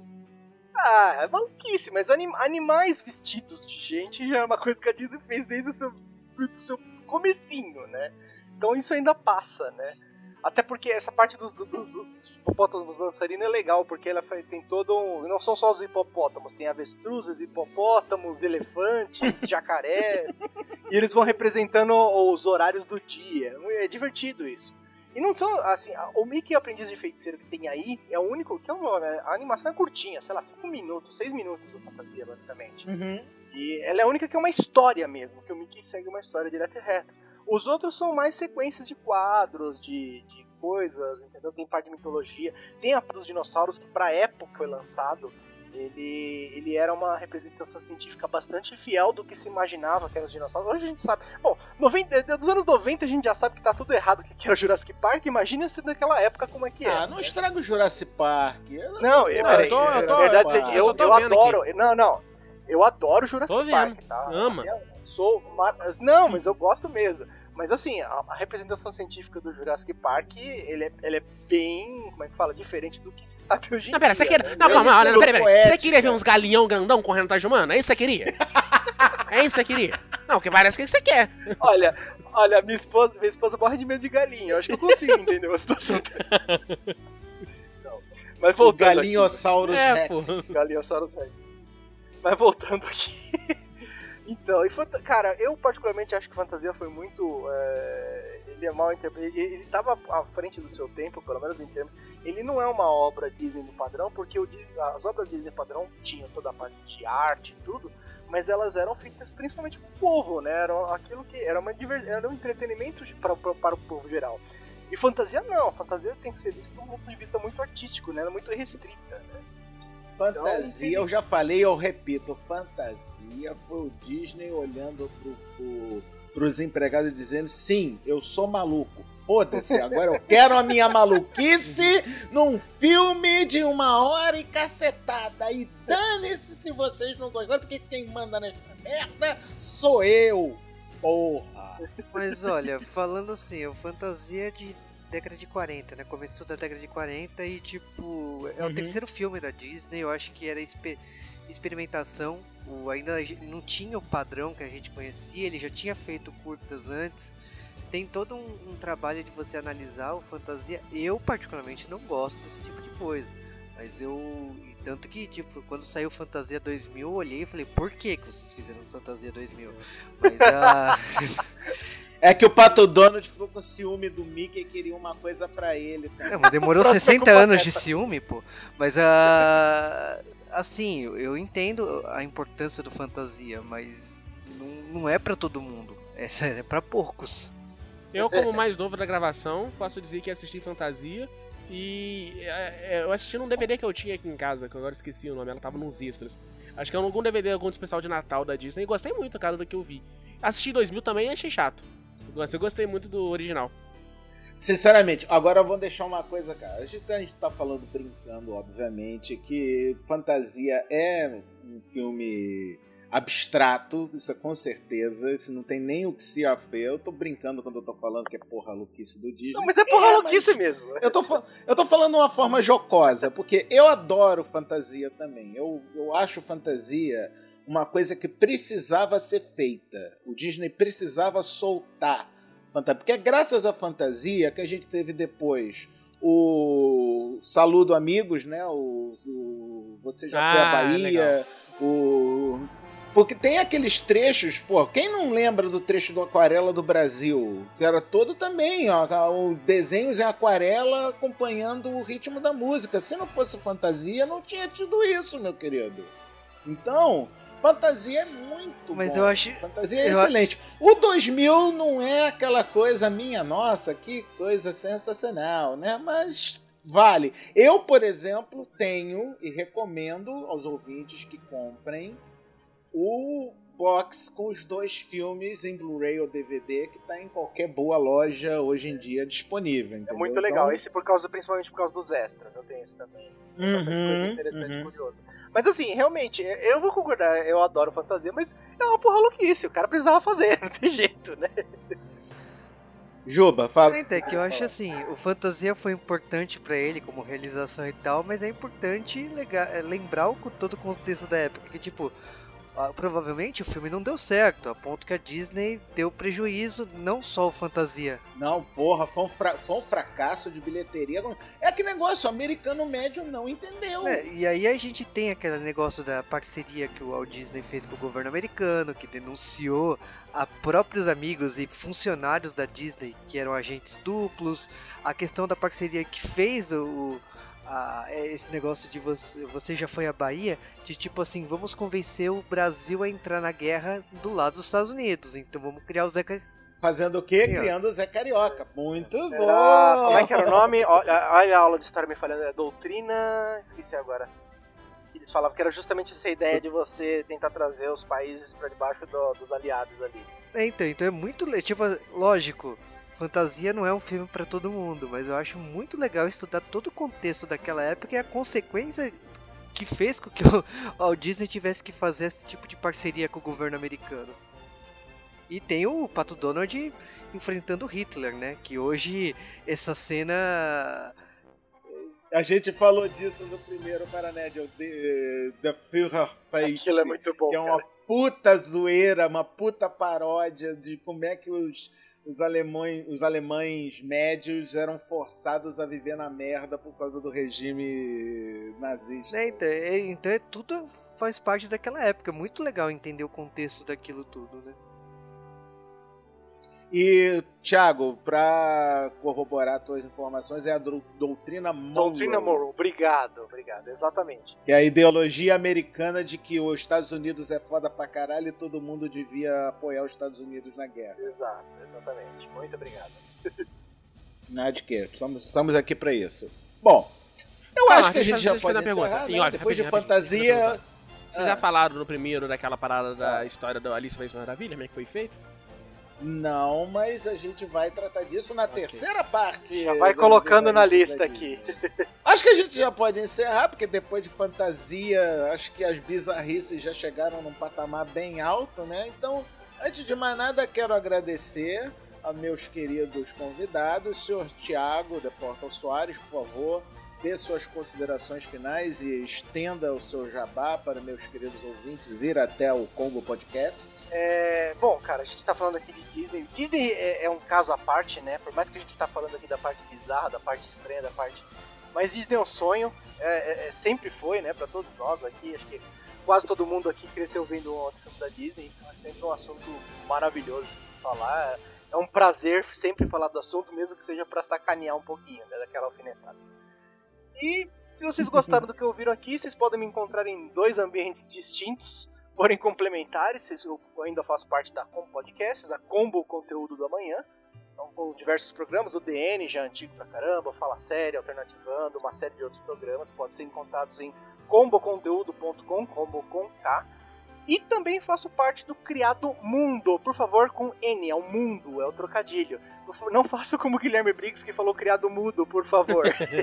Ah, é maluquice, mas anim- animais vestidos de gente já é uma coisa que a Disney fez desde o seu... do seu comecinho, né? Então isso ainda passa, né? Até porque essa parte dos, dos, dos hipopótamos dançarinos é legal, porque ela tem todo um... Não são só os hipopótamos, tem avestruzes, hipopótamos, elefantes, jacaré, e eles vão representando os horários do dia. É divertido isso. E não são, assim, o Mickey Aprendiz de Feiticeiro que tem aí é o único, que é uma, a animação é curtinha, sei lá, cinco minutos, seis minutos de fantasia, basicamente. Uhum. E ela é a única que é uma história mesmo, que o Mickey segue uma história direta e reta. Os outros são mais sequências de quadros, de, de coisas, entendeu? Tem parte de mitologia. Tem a dos dinossauros, que pra época foi lançado, ele, ele era uma representação científica bastante fiel do que se imaginava que eram os dinossauros. Hoje a gente sabe... Bom, noventa, dos anos noventa a gente já sabe que tá tudo errado que era o Jurassic Park. Imagina se naquela época como é que é. Ah, não né? estraga o Jurassic Park. Eu não, eu, peraí, eu, tô, eu, tô, na verdade, eu, eu, eu adoro... Aqui. Não, não. Eu adoro Jurassic Park, tá? Ama. Eu sou mar... Não, mas eu gosto mesmo. Mas assim, a, a representação científica do Jurassic Park, ele é, ele é bem, como é que fala, diferente do que se sabe hoje em não, pera, dia. Você quer... Né? Não, calma, calma, peraí, peraí. Você queria ver uns galinhão grandão correndo atrás de humano? É isso que você queria? É isso que você queria? Não, que parece que você quer. Olha, olha, minha esposa, minha esposa morre de medo de galinha. Eu acho que eu consigo entender a situação dela. Não, mas voltando o Galinhosaurus aqui. Rex. É, Galinhosaurus Rex. Mas voltando aqui... Então, e fanta- cara, eu particularmente acho que Fantasia foi muito... É, ele é mal interpretado, ele, ele tava à frente do seu tempo, pelo menos em termos... Ele não é uma obra Disney no padrão, porque o Disney, as obras Disney padrão tinham toda a parte de arte e tudo, mas elas eram feitas principalmente pro povo, né? Era aquilo que era, uma diver, era um entretenimento para, para, para o povo geral. E Fantasia não, Fantasia tem que ser vista de um ponto de vista muito artístico, né? Ela é muito restrita, né? Fantasia, então, eu já falei, eu repito, Fantasia foi o Disney olhando pro, pro, pros empregados dizendo, sim, eu sou maluco, foda-se, agora eu quero a minha maluquice num filme de uma hora e cacetada, e dane-se se vocês não gostaram, porque quem manda nessa merda sou eu, porra. Mas olha, falando assim, o Fantasia é de década de quarenta, né? Começou da década de quarenta e, tipo, é o uhum. terceiro filme da Disney. Eu acho que era exper- experimentação. O, ainda não tinha o padrão que a gente conhecia. Ele já tinha feito curtas antes. Tem todo um, um trabalho de você analisar o Fantasia. Eu, particularmente, não gosto desse tipo de coisa. Mas eu... Tanto que, tipo, quando saiu Fantasia dois mil, eu olhei e falei, por que que vocês fizeram Fantasia dois mil? Mas a... É que o Pato Donald ficou com ciúme do Mickey e queria uma coisa pra ele. Tá? Não, mas demorou sessenta anos de ciúme, pô. Mas a... assim, eu entendo a importância do Fantasia, mas não, não é pra todo mundo. Essa é pra poucos. Eu, como mais novo da gravação, posso dizer que assisti Fantasia e é, eu assisti num D V D que eu tinha aqui em casa, que eu agora esqueci o nome, ela tava nos extras. Acho que é algum D V D, algum especial de Natal da Disney, e gostei muito, cara, do que eu vi. Assisti dois mil também e achei chato. Mas eu gostei muito do original. Sinceramente, agora eu vou deixar uma coisa, cara. A gente, a gente tá falando, brincando, obviamente, que Fantasia é um filme abstrato, isso é com certeza, isso não tem nem o que se afer. Eu tô brincando quando eu tô falando que é porra louquice do Disney. Não, mas é porra é, louquice mesmo. Eu tô, eu tô falando de uma forma jocosa, porque eu adoro Fantasia também. Eu, eu acho Fantasia uma coisa que precisava ser feita. O Disney precisava soltar. Porque é graças à Fantasia que a gente teve depois o Saludo Amigos, né? O, o Você Já ah, Foi à Bahia, legal. o... porque tem aqueles trechos, pô, quem não lembra do trecho do Aquarela do Brasil? Que era todo também, ó, o desenhos em aquarela acompanhando o ritmo da música. Se não fosse fantasia, não tinha tido isso, meu querido. Então, fantasia é muito Mas bom. eu acho... Fantasia é eu excelente. O dois mil não é aquela coisa minha, nossa, que coisa sensacional, né? Mas vale. Eu, por exemplo, tenho e recomendo aos ouvintes que comprem o box com os dois filmes em Blu-ray ou D V D que tá em qualquer boa loja hoje em dia disponível. Entendeu? É muito legal. Então... Esse por causa, principalmente por causa dos extras. Eu tenho esse também. Tem bastante Uhum, coisa interessante e uhum. curiosa. Mas assim, realmente, eu vou concordar, eu adoro fantasia, mas é uma porra louquice. O cara precisava fazer, não tem jeito, né? Juba, fala. É que eu acho assim, o fantasia foi importante pra ele como realização e tal, mas é importante lega- lembrar o, todo o contexto da época, que tipo, ah, provavelmente o filme não deu certo, a ponto que a Disney deu prejuízo, não só o fantasia. Não, porra, foi um, fra- foi um fracasso de bilheteria. É que negócio, o americano médio não entendeu. É, e aí a gente tem aquele negócio da parceria que o Walt Disney fez com o governo americano, que denunciou a próprios amigos e funcionários da Disney que eram agentes duplos, a questão da parceria que fez o, a, esse negócio de você, você já foi à Bahia, de tipo assim, vamos convencer o Brasil a entrar na guerra do lado dos Estados Unidos, então vamos criar o Zé Car... Fazendo o quê? Sim, Criando o Zé Carioca. Muito Era... bom! Como é que era o nome? Olha, olha a aula de história me falando, é doutrina... Esqueci agora. Eles falavam que era justamente essa ideia de você tentar trazer os países pra debaixo do, dos aliados ali. É, então, então é muito, le- tipo, lógico, fantasia não é um filme pra todo mundo, mas eu acho muito legal estudar todo o contexto daquela época e a consequência que fez com que o Walt Disney tivesse que fazer esse tipo de parceria com o governo americano. E tem o Pato Donald enfrentando Hitler, né? Que hoje essa cena... A gente falou disso no primeiro Paranerd, o The, The Führer Face. Aquilo é muito bom, que é uma cara. puta zoeira, uma puta paródia de como é que os, os, alemães, os alemães médios eram forçados a viver na merda por causa do regime nazista. É, então, é, então é tudo faz parte daquela época. Muito legal entender o contexto daquilo tudo, né? E, Thiago, pra corroborar tuas informações, é a do- doutrina Monroe. Doutrina Monroe, obrigado, obrigado, exatamente. Que é a ideologia americana de que os Estados Unidos é foda pra caralho e todo mundo devia apoiar os Estados Unidos na guerra. Exato, exatamente. Muito obrigado. Nada de quê? Estamos, estamos aqui pra isso. Bom, eu Ah, acho que a deixa- gente já deixa eu pode fazer uma encerrar, pergunta. né? Em off, Depois de rapidinho, rapidinho, deixa eu fantasia... perguntar. Vocês Ah. já falaram no primeiro daquela parada da história da Alice País Maravilha, como é que foi feito? Não, mas a gente vai tratar disso na terceira parte. Já vai da- colocando das na análises lista aqui. Acho que a gente já pode encerrar, porque depois de fantasia, acho que as bizarrices já chegaram num patamar bem alto, né? Então, antes de mais nada, quero agradecer a meus queridos convidados. Senhor Thiago, de Portal Soares, por favor, dê suas considerações finais e estenda o seu jabá para meus queridos ouvintes ir até o Combo Podcasts. É, bom, cara, a gente tá falando aqui de Disney. Disney é, é um caso à parte, né? Por mais que a gente tá falando aqui da parte bizarra, da parte estranha, da parte... Mas Disney é um sonho, é, é, é, sempre foi, né? Pra todos nós aqui, acho que quase todo mundo aqui cresceu vendo outro filme da Disney, então é sempre um assunto maravilhoso de se falar. É um prazer sempre falar do assunto, mesmo que seja pra sacanear um pouquinho, né? Daquela alfinetada. E se vocês gostaram do que ouviram aqui, vocês podem me encontrar em dois ambientes distintos, porém complementares. Eu ainda faço parte da Combo Podcasts, a Combo Conteúdo do Amanhã. Então, com diversos programas, o D N, já antigo pra caramba, Fala Série, Alternativando, uma série de outros programas, podem ser encontrados em combo conteúdo ponto com, combo com K. E também faço parte do Criado Mundo, por favor, com N, é o mundo, é o trocadilho. Não faço como o Guilherme Briggs, que falou Criado Mudo, por favor.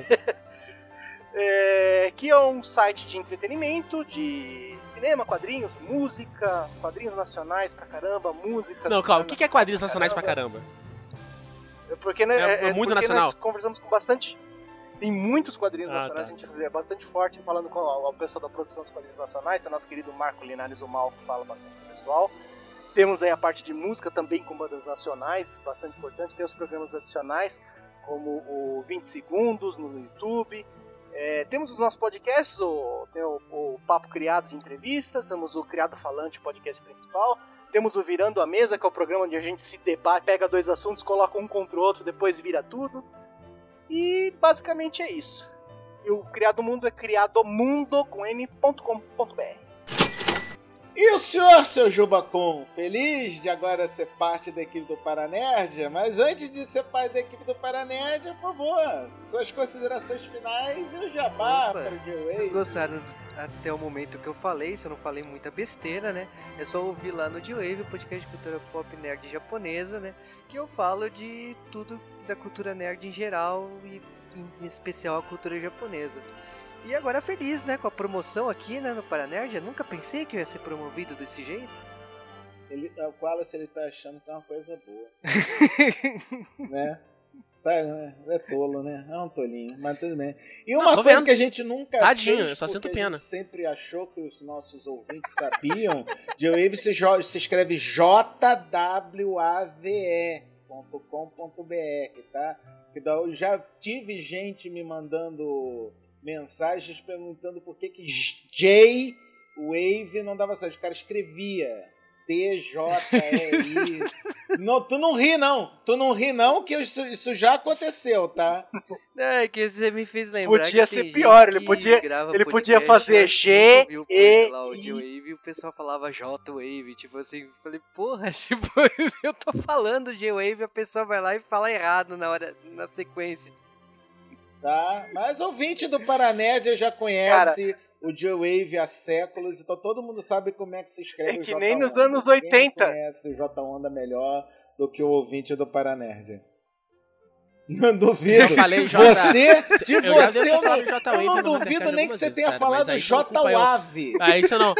É, que é um site de entretenimento, de cinema, quadrinhos, música, quadrinhos nacionais pra caramba, música... Não, calma, o que que é quadrinhos nacionais pra caramba? Porque, né, É é, muito porque nacional. nós conversamos com bastante... Tem muitos quadrinhos Ah, nacionais, tá. a gente é bastante forte falando com o pessoal da produção dos quadrinhos nacionais, tem nosso querido Marco Linares o Mal, que fala bastante com o pessoal. Temos aí a parte de música também com bandas nacionais, bastante importante. Tem os programas adicionais, como o vinte segundos no YouTube. É, temos os nossos podcasts, o, tem o, o Papo Criado de entrevistas, temos o Criado Falante, o podcast principal, temos o Virando a Mesa, que é o programa onde a gente se debate, pega dois assuntos, coloca um contra o outro, depois vira tudo. E basicamente é isso. E o Criado Mundo é criadomundo com n ponto com ponto b r. E o senhor, seu Jubacon, feliz de agora ser parte da equipe do Paranerdia, mas antes de ser parte da equipe do Paranerdia, por favor, suas considerações finais e o jabá Opa, para o G-Wave. Vocês gostaram até o momento que eu falei, se eu não falei muita besteira, né? É só ouvir lá no G-Wave, o podcast de cultura pop nerd japonesa, né? Que eu falo de tudo da cultura nerd em geral e em especial a cultura japonesa. E agora feliz, né, com a promoção aqui, né, no Paranerdia. Nunca pensei que eu ia ser promovido desse jeito. Ele, o Wallace, ele tá achando que é uma coisa boa. Né? Tá, é tolo, né? É um tolinho, mas tudo bem. E uma ah, coisa vendo. que a gente nunca Tadinho, fez, eu só sinto porque pena. a gente sempre achou que os nossos ouvintes sabiam, G-Wave se, jo- se escreve J W A V E ponto com ponto b r, tá? Eu já tive gente me mandando mensagens perguntando por que que J-Wave não dava certo. O cara escrevia D J E I. Não, tu não ri, não. Tu não ri, não, que isso, isso já aconteceu, tá? Não, é que você me fez lembrar Podia que ser tem pior, ele podia, ele podia podcast, fazer G, E, lá o I. G-Wave e o pessoal falava J-Wave, tipo assim, eu falei, porra, tipo, eu tô falando G-Wave e a pessoa vai lá e fala errado na hora, na sequência. Tá? Mas ouvinte do Paranerdia já conhece Cara, o J-Wave há séculos, então todo mundo sabe como é que se escreve é o que J nem nos Onda. anos oitenta. Quem conhece o J-Onda melhor do que o ouvinte do Paranerdia? Não duvido. Eu falei J... Você, de eu você, eu não, eu eu não duvido nem que você tenha cara, falado J-Wave. Aí você não...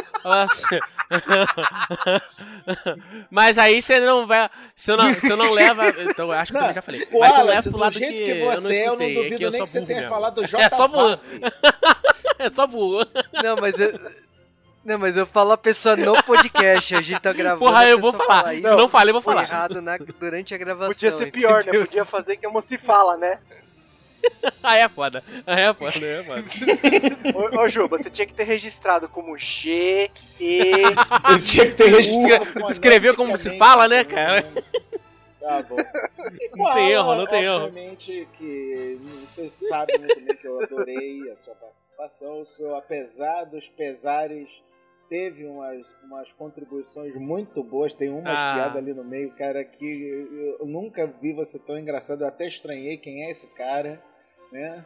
Mas aí você não vai... Você não, você não leva... Então, eu acho que não, eu já falei. Mas você leva do lado jeito que, que você é, eu não duvido é que nem que você tenha mesmo. falado J-Wave. É só burro. É só burro. Não, mas eu... Não, mas eu falo a pessoa no podcast, a gente tá gravando. Porra, eu vou falar. Fala, Se não, não falei, eu vou falar. Errado na, durante a gravação. Podia ser pior, entendeu? Né? Podia fazer que como se fala, né? Aí é foda. Aí é foda, aí é foda. ô, ô, Juba, você tinha que ter registrado como G, E... Ele tinha que ter registrado. Escreveu como se fala, né, cara? Tá bom. Não tem erro, não tem erro. Obviamente que você sabe muito bem que eu adorei a sua participação. O senhor, apesar dos pesares, teve umas, umas contribuições muito boas. Tem umas ah. piadas ali no meio, cara, que eu nunca vi você tão engraçado. Eu até estranhei quem é esse cara, né?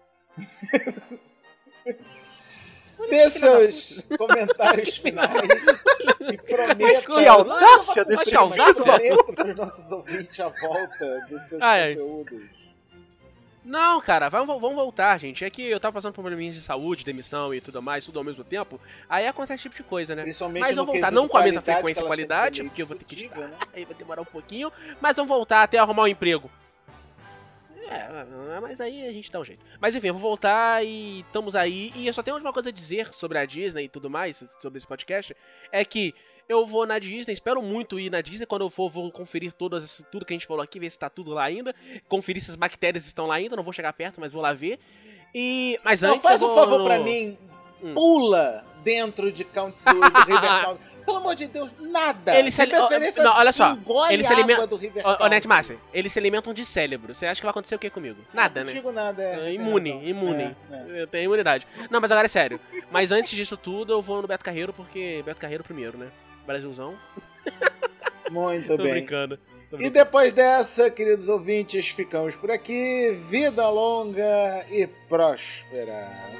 Dê seus comentários finais e prometa, que audácia desse prometa para os nossos ouvintes a volta dos seus Ai. conteúdos. Não, cara, vamos, vamos voltar, gente. É que eu tava passando por probleminhas de saúde, demissão e tudo mais, tudo ao mesmo tempo. Aí acontece esse tipo de coisa, né? Principalmente mas vamos no voltar, não com a mesma qualidade, frequência e qualidade, porque eu vou ter que discutível, né? Aí vai demorar um pouquinho, mas vamos voltar até arrumar um emprego. É, mas aí a gente dá um jeito. Mas enfim, eu vou voltar e estamos aí. E eu só tenho uma coisa a dizer sobre a Disney e tudo mais, sobre esse podcast. É que eu vou na Disney, espero muito ir na Disney. Quando eu for, vou conferir todas, tudo que a gente falou aqui, ver se tá tudo lá ainda. Conferir se as bactérias estão lá ainda, não vou chegar perto, mas vou lá ver. E... Mas não, antes faz eu um vou favor no... pra mim, hum. pula dentro de Count, do, do River Country. Pelo amor de Deus, nada. Ele se ali... preferência, não, olha só, engole ele se alimenta... do River Ô, Netmaster, eles se alimentam de cérebro. Você acha que vai acontecer o que comigo? Nada, não né? Não digo nada, é. é imune, imune. É, é. Eu tenho imunidade. Não, mas agora é sério. Mas antes disso tudo, eu vou no Beto Carreiro, porque Beto Carreiro primeiro, né? Brasilzão. Muito Tô bem. brincando. Tô brincando. E depois dessa, queridos ouvintes, ficamos por aqui. Vida longa e próspera.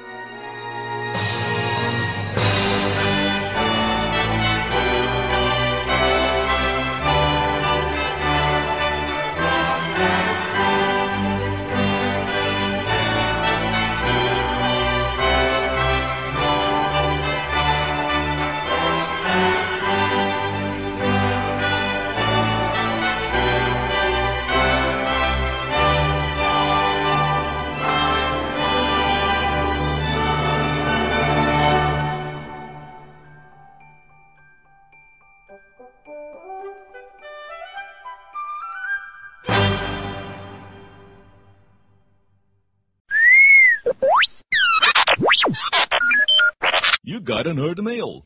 got a nerd mail.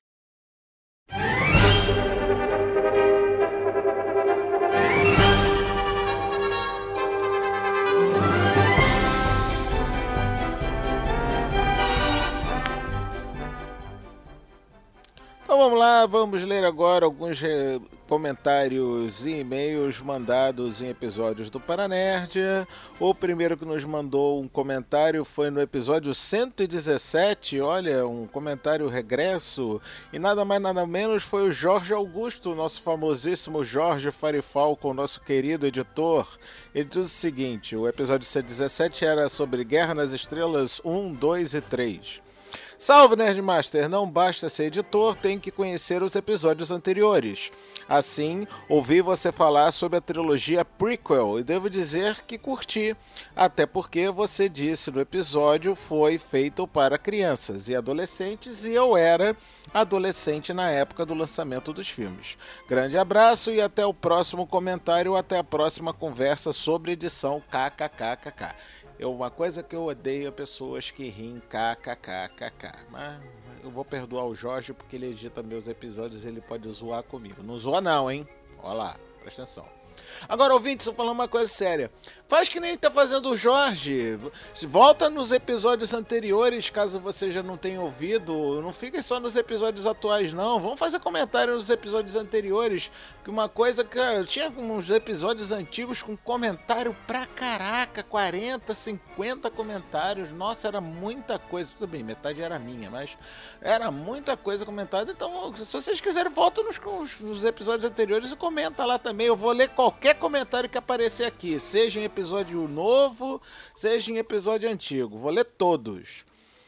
Então vamos lá, vamos ler agora alguns eh, comentários e e-mails mandados em episódios do Paranerd. O primeiro que nos mandou um comentário foi no episódio cento e dezessete, olha, um comentário regresso, e nada mais nada menos foi o Jorge Augusto, nosso famosíssimo Jorge Farifalco, nosso querido editor. Ele diz o seguinte: o episódio cento e dezessete era sobre Guerra nas Estrelas um, dois e três. Salve, Nerdmaster! Não basta ser editor, tem que conhecer os episódios anteriores. Assim, ouvi você falar sobre a trilogia prequel e devo dizer que curti, até porque você disse no episódio foi feito para crianças e adolescentes e eu era adolescente na época do lançamento dos filmes. Grande abraço e até o próximo comentário, até a próxima conversa sobre edição kkkk. Eu, uma coisa que eu odeio é pessoas que riem kkkk, mas eu vou perdoar o Jorge porque ele edita meus episódios e ele pode zoar comigo. Não zoa não, hein? Olha lá, presta atenção. Agora, ouvinte, se eu falar uma coisa séria, faz que nem tá fazendo o Jorge. Volta nos episódios anteriores, caso você já não tenha ouvido. Não fiquem só nos episódios atuais, não. Vamos fazer comentário nos episódios anteriores. Que uma coisa, cara, tinha uns episódios antigos com comentário pra caraca, quarenta, cinquenta comentários. Nossa, era muita coisa. Tudo bem, metade era minha, mas era muita coisa comentada. Então, se vocês quiserem, volta nos, nos episódios anteriores e comenta lá também. Eu vou ler qualquer comentário que aparecer aqui, seja em episódio novo, seja em episódio antigo. Vou ler todos.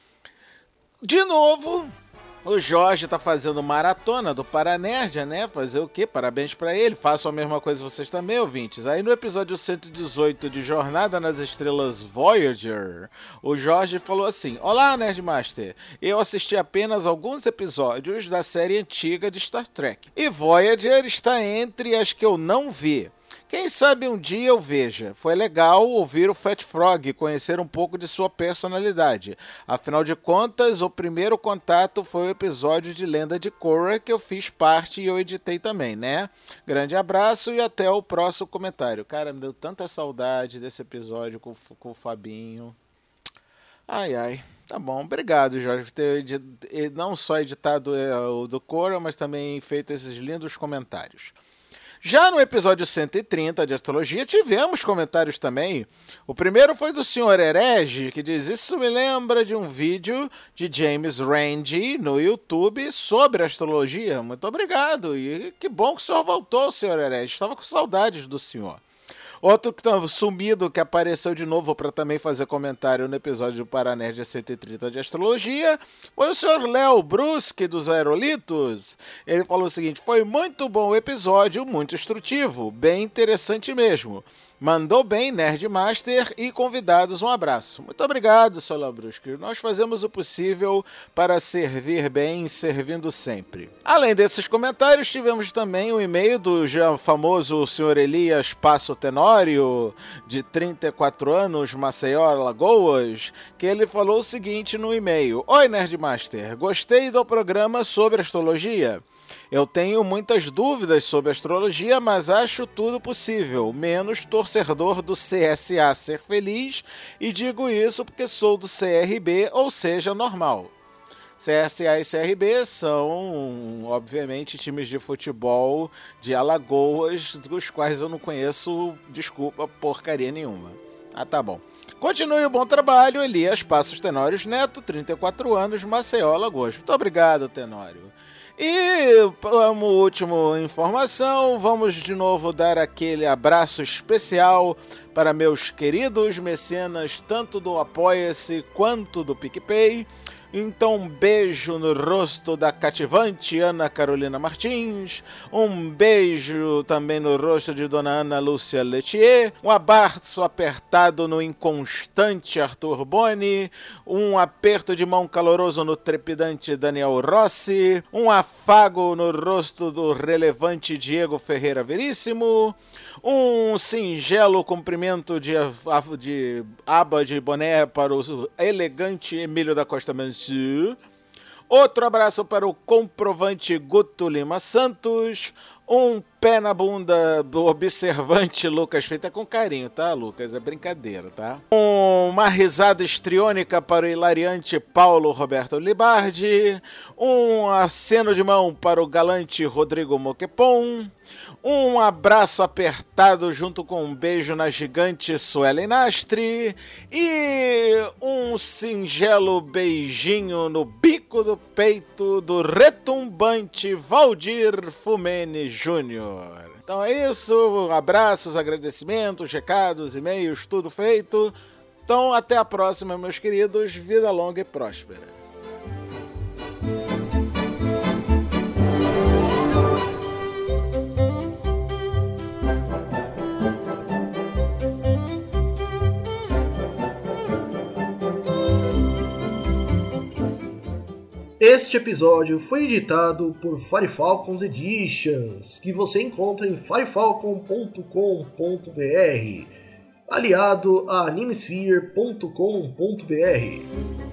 De novo, o Jorge tá fazendo maratona do Paranerd, né? Fazer o quê? Parabéns pra ele. Faço a mesma coisa vocês também, ouvintes. Aí no episódio cento e dezoito de Jornada nas Estrelas Voyager, o Jorge falou assim: Olá, Nerdmaster. Eu assisti apenas alguns episódios da série antiga de Star Trek. E Voyager está entre as que eu não vi. Quem sabe um dia eu veja. Foi legal ouvir o Fat Frog e conhecer um pouco de sua personalidade. Afinal de contas, o primeiro contato foi o episódio de Lenda de Korra que eu fiz parte e eu editei também, né? Grande abraço e até o próximo comentário. Cara, me deu tanta saudade desse episódio com, com o Fabinho. Ai, ai. Tá bom, obrigado, Jorge, por ter edit... não só editado o do Korra, mas também feito esses lindos comentários. Já no episódio cento e trinta de Astrologia, tivemos comentários também. O primeiro foi do senhor Herege, que diz: Isso me lembra de um vídeo de James Randi no YouTube sobre astrologia. Muito obrigado. E que bom que o senhor voltou, senhor Herege. Estava com saudades do senhor. Outro que estava sumido, que apareceu de novo para também fazer comentário no episódio do Paranerd cento e trinta de Astrologia, foi o senhor Léo Brusque, dos Aerolitos. Ele falou o seguinte: foi muito bom o episódio, muito instrutivo, bem interessante mesmo. Mandou bem, Nerdmaster e convidados, um abraço. Muito obrigado, senhor Léo Brusque. Nós fazemos o possível para servir bem, servindo sempre. Além desses comentários, tivemos também um e-mail do já famoso senhor Elias Passo Tenório, de trinta e quatro anos, Maceió, Alagoas, que ele falou o seguinte no e-mail: Oi, Nerdmaster, gostei do programa sobre astrologia. Eu tenho muitas dúvidas sobre astrologia, mas acho tudo possível, menos torcedor do C S A ser feliz, e digo isso porque sou do C R B, ou seja, normal. C S A e C R B são, obviamente, times de futebol de Alagoas, dos quais eu não conheço, desculpa, porcaria nenhuma. Ah, tá bom. Continue o bom trabalho, Elias Passos Tenórios Neto, trinta e quatro anos, Maceió, Alagoas. Muito obrigado, Tenório. E, como última informação, vamos de novo dar aquele abraço especial para meus queridos mecenas, tanto do Apoia-se quanto do PicPay. Então, um beijo no rosto da cativante Ana Carolina Martins, um beijo também no rosto de Dona Ana Lúcia Letier, um abraço apertado no inconstante Arthur Boni, um aperto de mão caloroso no trepidante Daniel Rossi, um afago no rosto do relevante Diego Ferreira Veríssimo, um singelo cumprimento de, de aba de boné para o elegante Emílio da Costa Mansur, Outro abraço para o comprovante Guto Lima Santos. Um pé na bunda do observante Lucas, feita com carinho, tá, Lucas? É brincadeira, tá? Uma risada estriônica para o hilariante Paulo Roberto Libardi. Um aceno de mão para o galante Rodrigo Moquepon. Um abraço apertado junto com um beijo na gigante Suelen Nastri. E um singelo beijinho no bico do peito do retumbante Valdir Fumene Júnior. Então é isso, abraços, agradecimentos, recados, e-mails, tudo feito. Então até a próxima, meus queridos, vida longa e próspera. Este episódio foi editado por Firefalcons Editions, que você encontra em firefalcon ponto com ponto b r, aliado a animesphere ponto com ponto b r.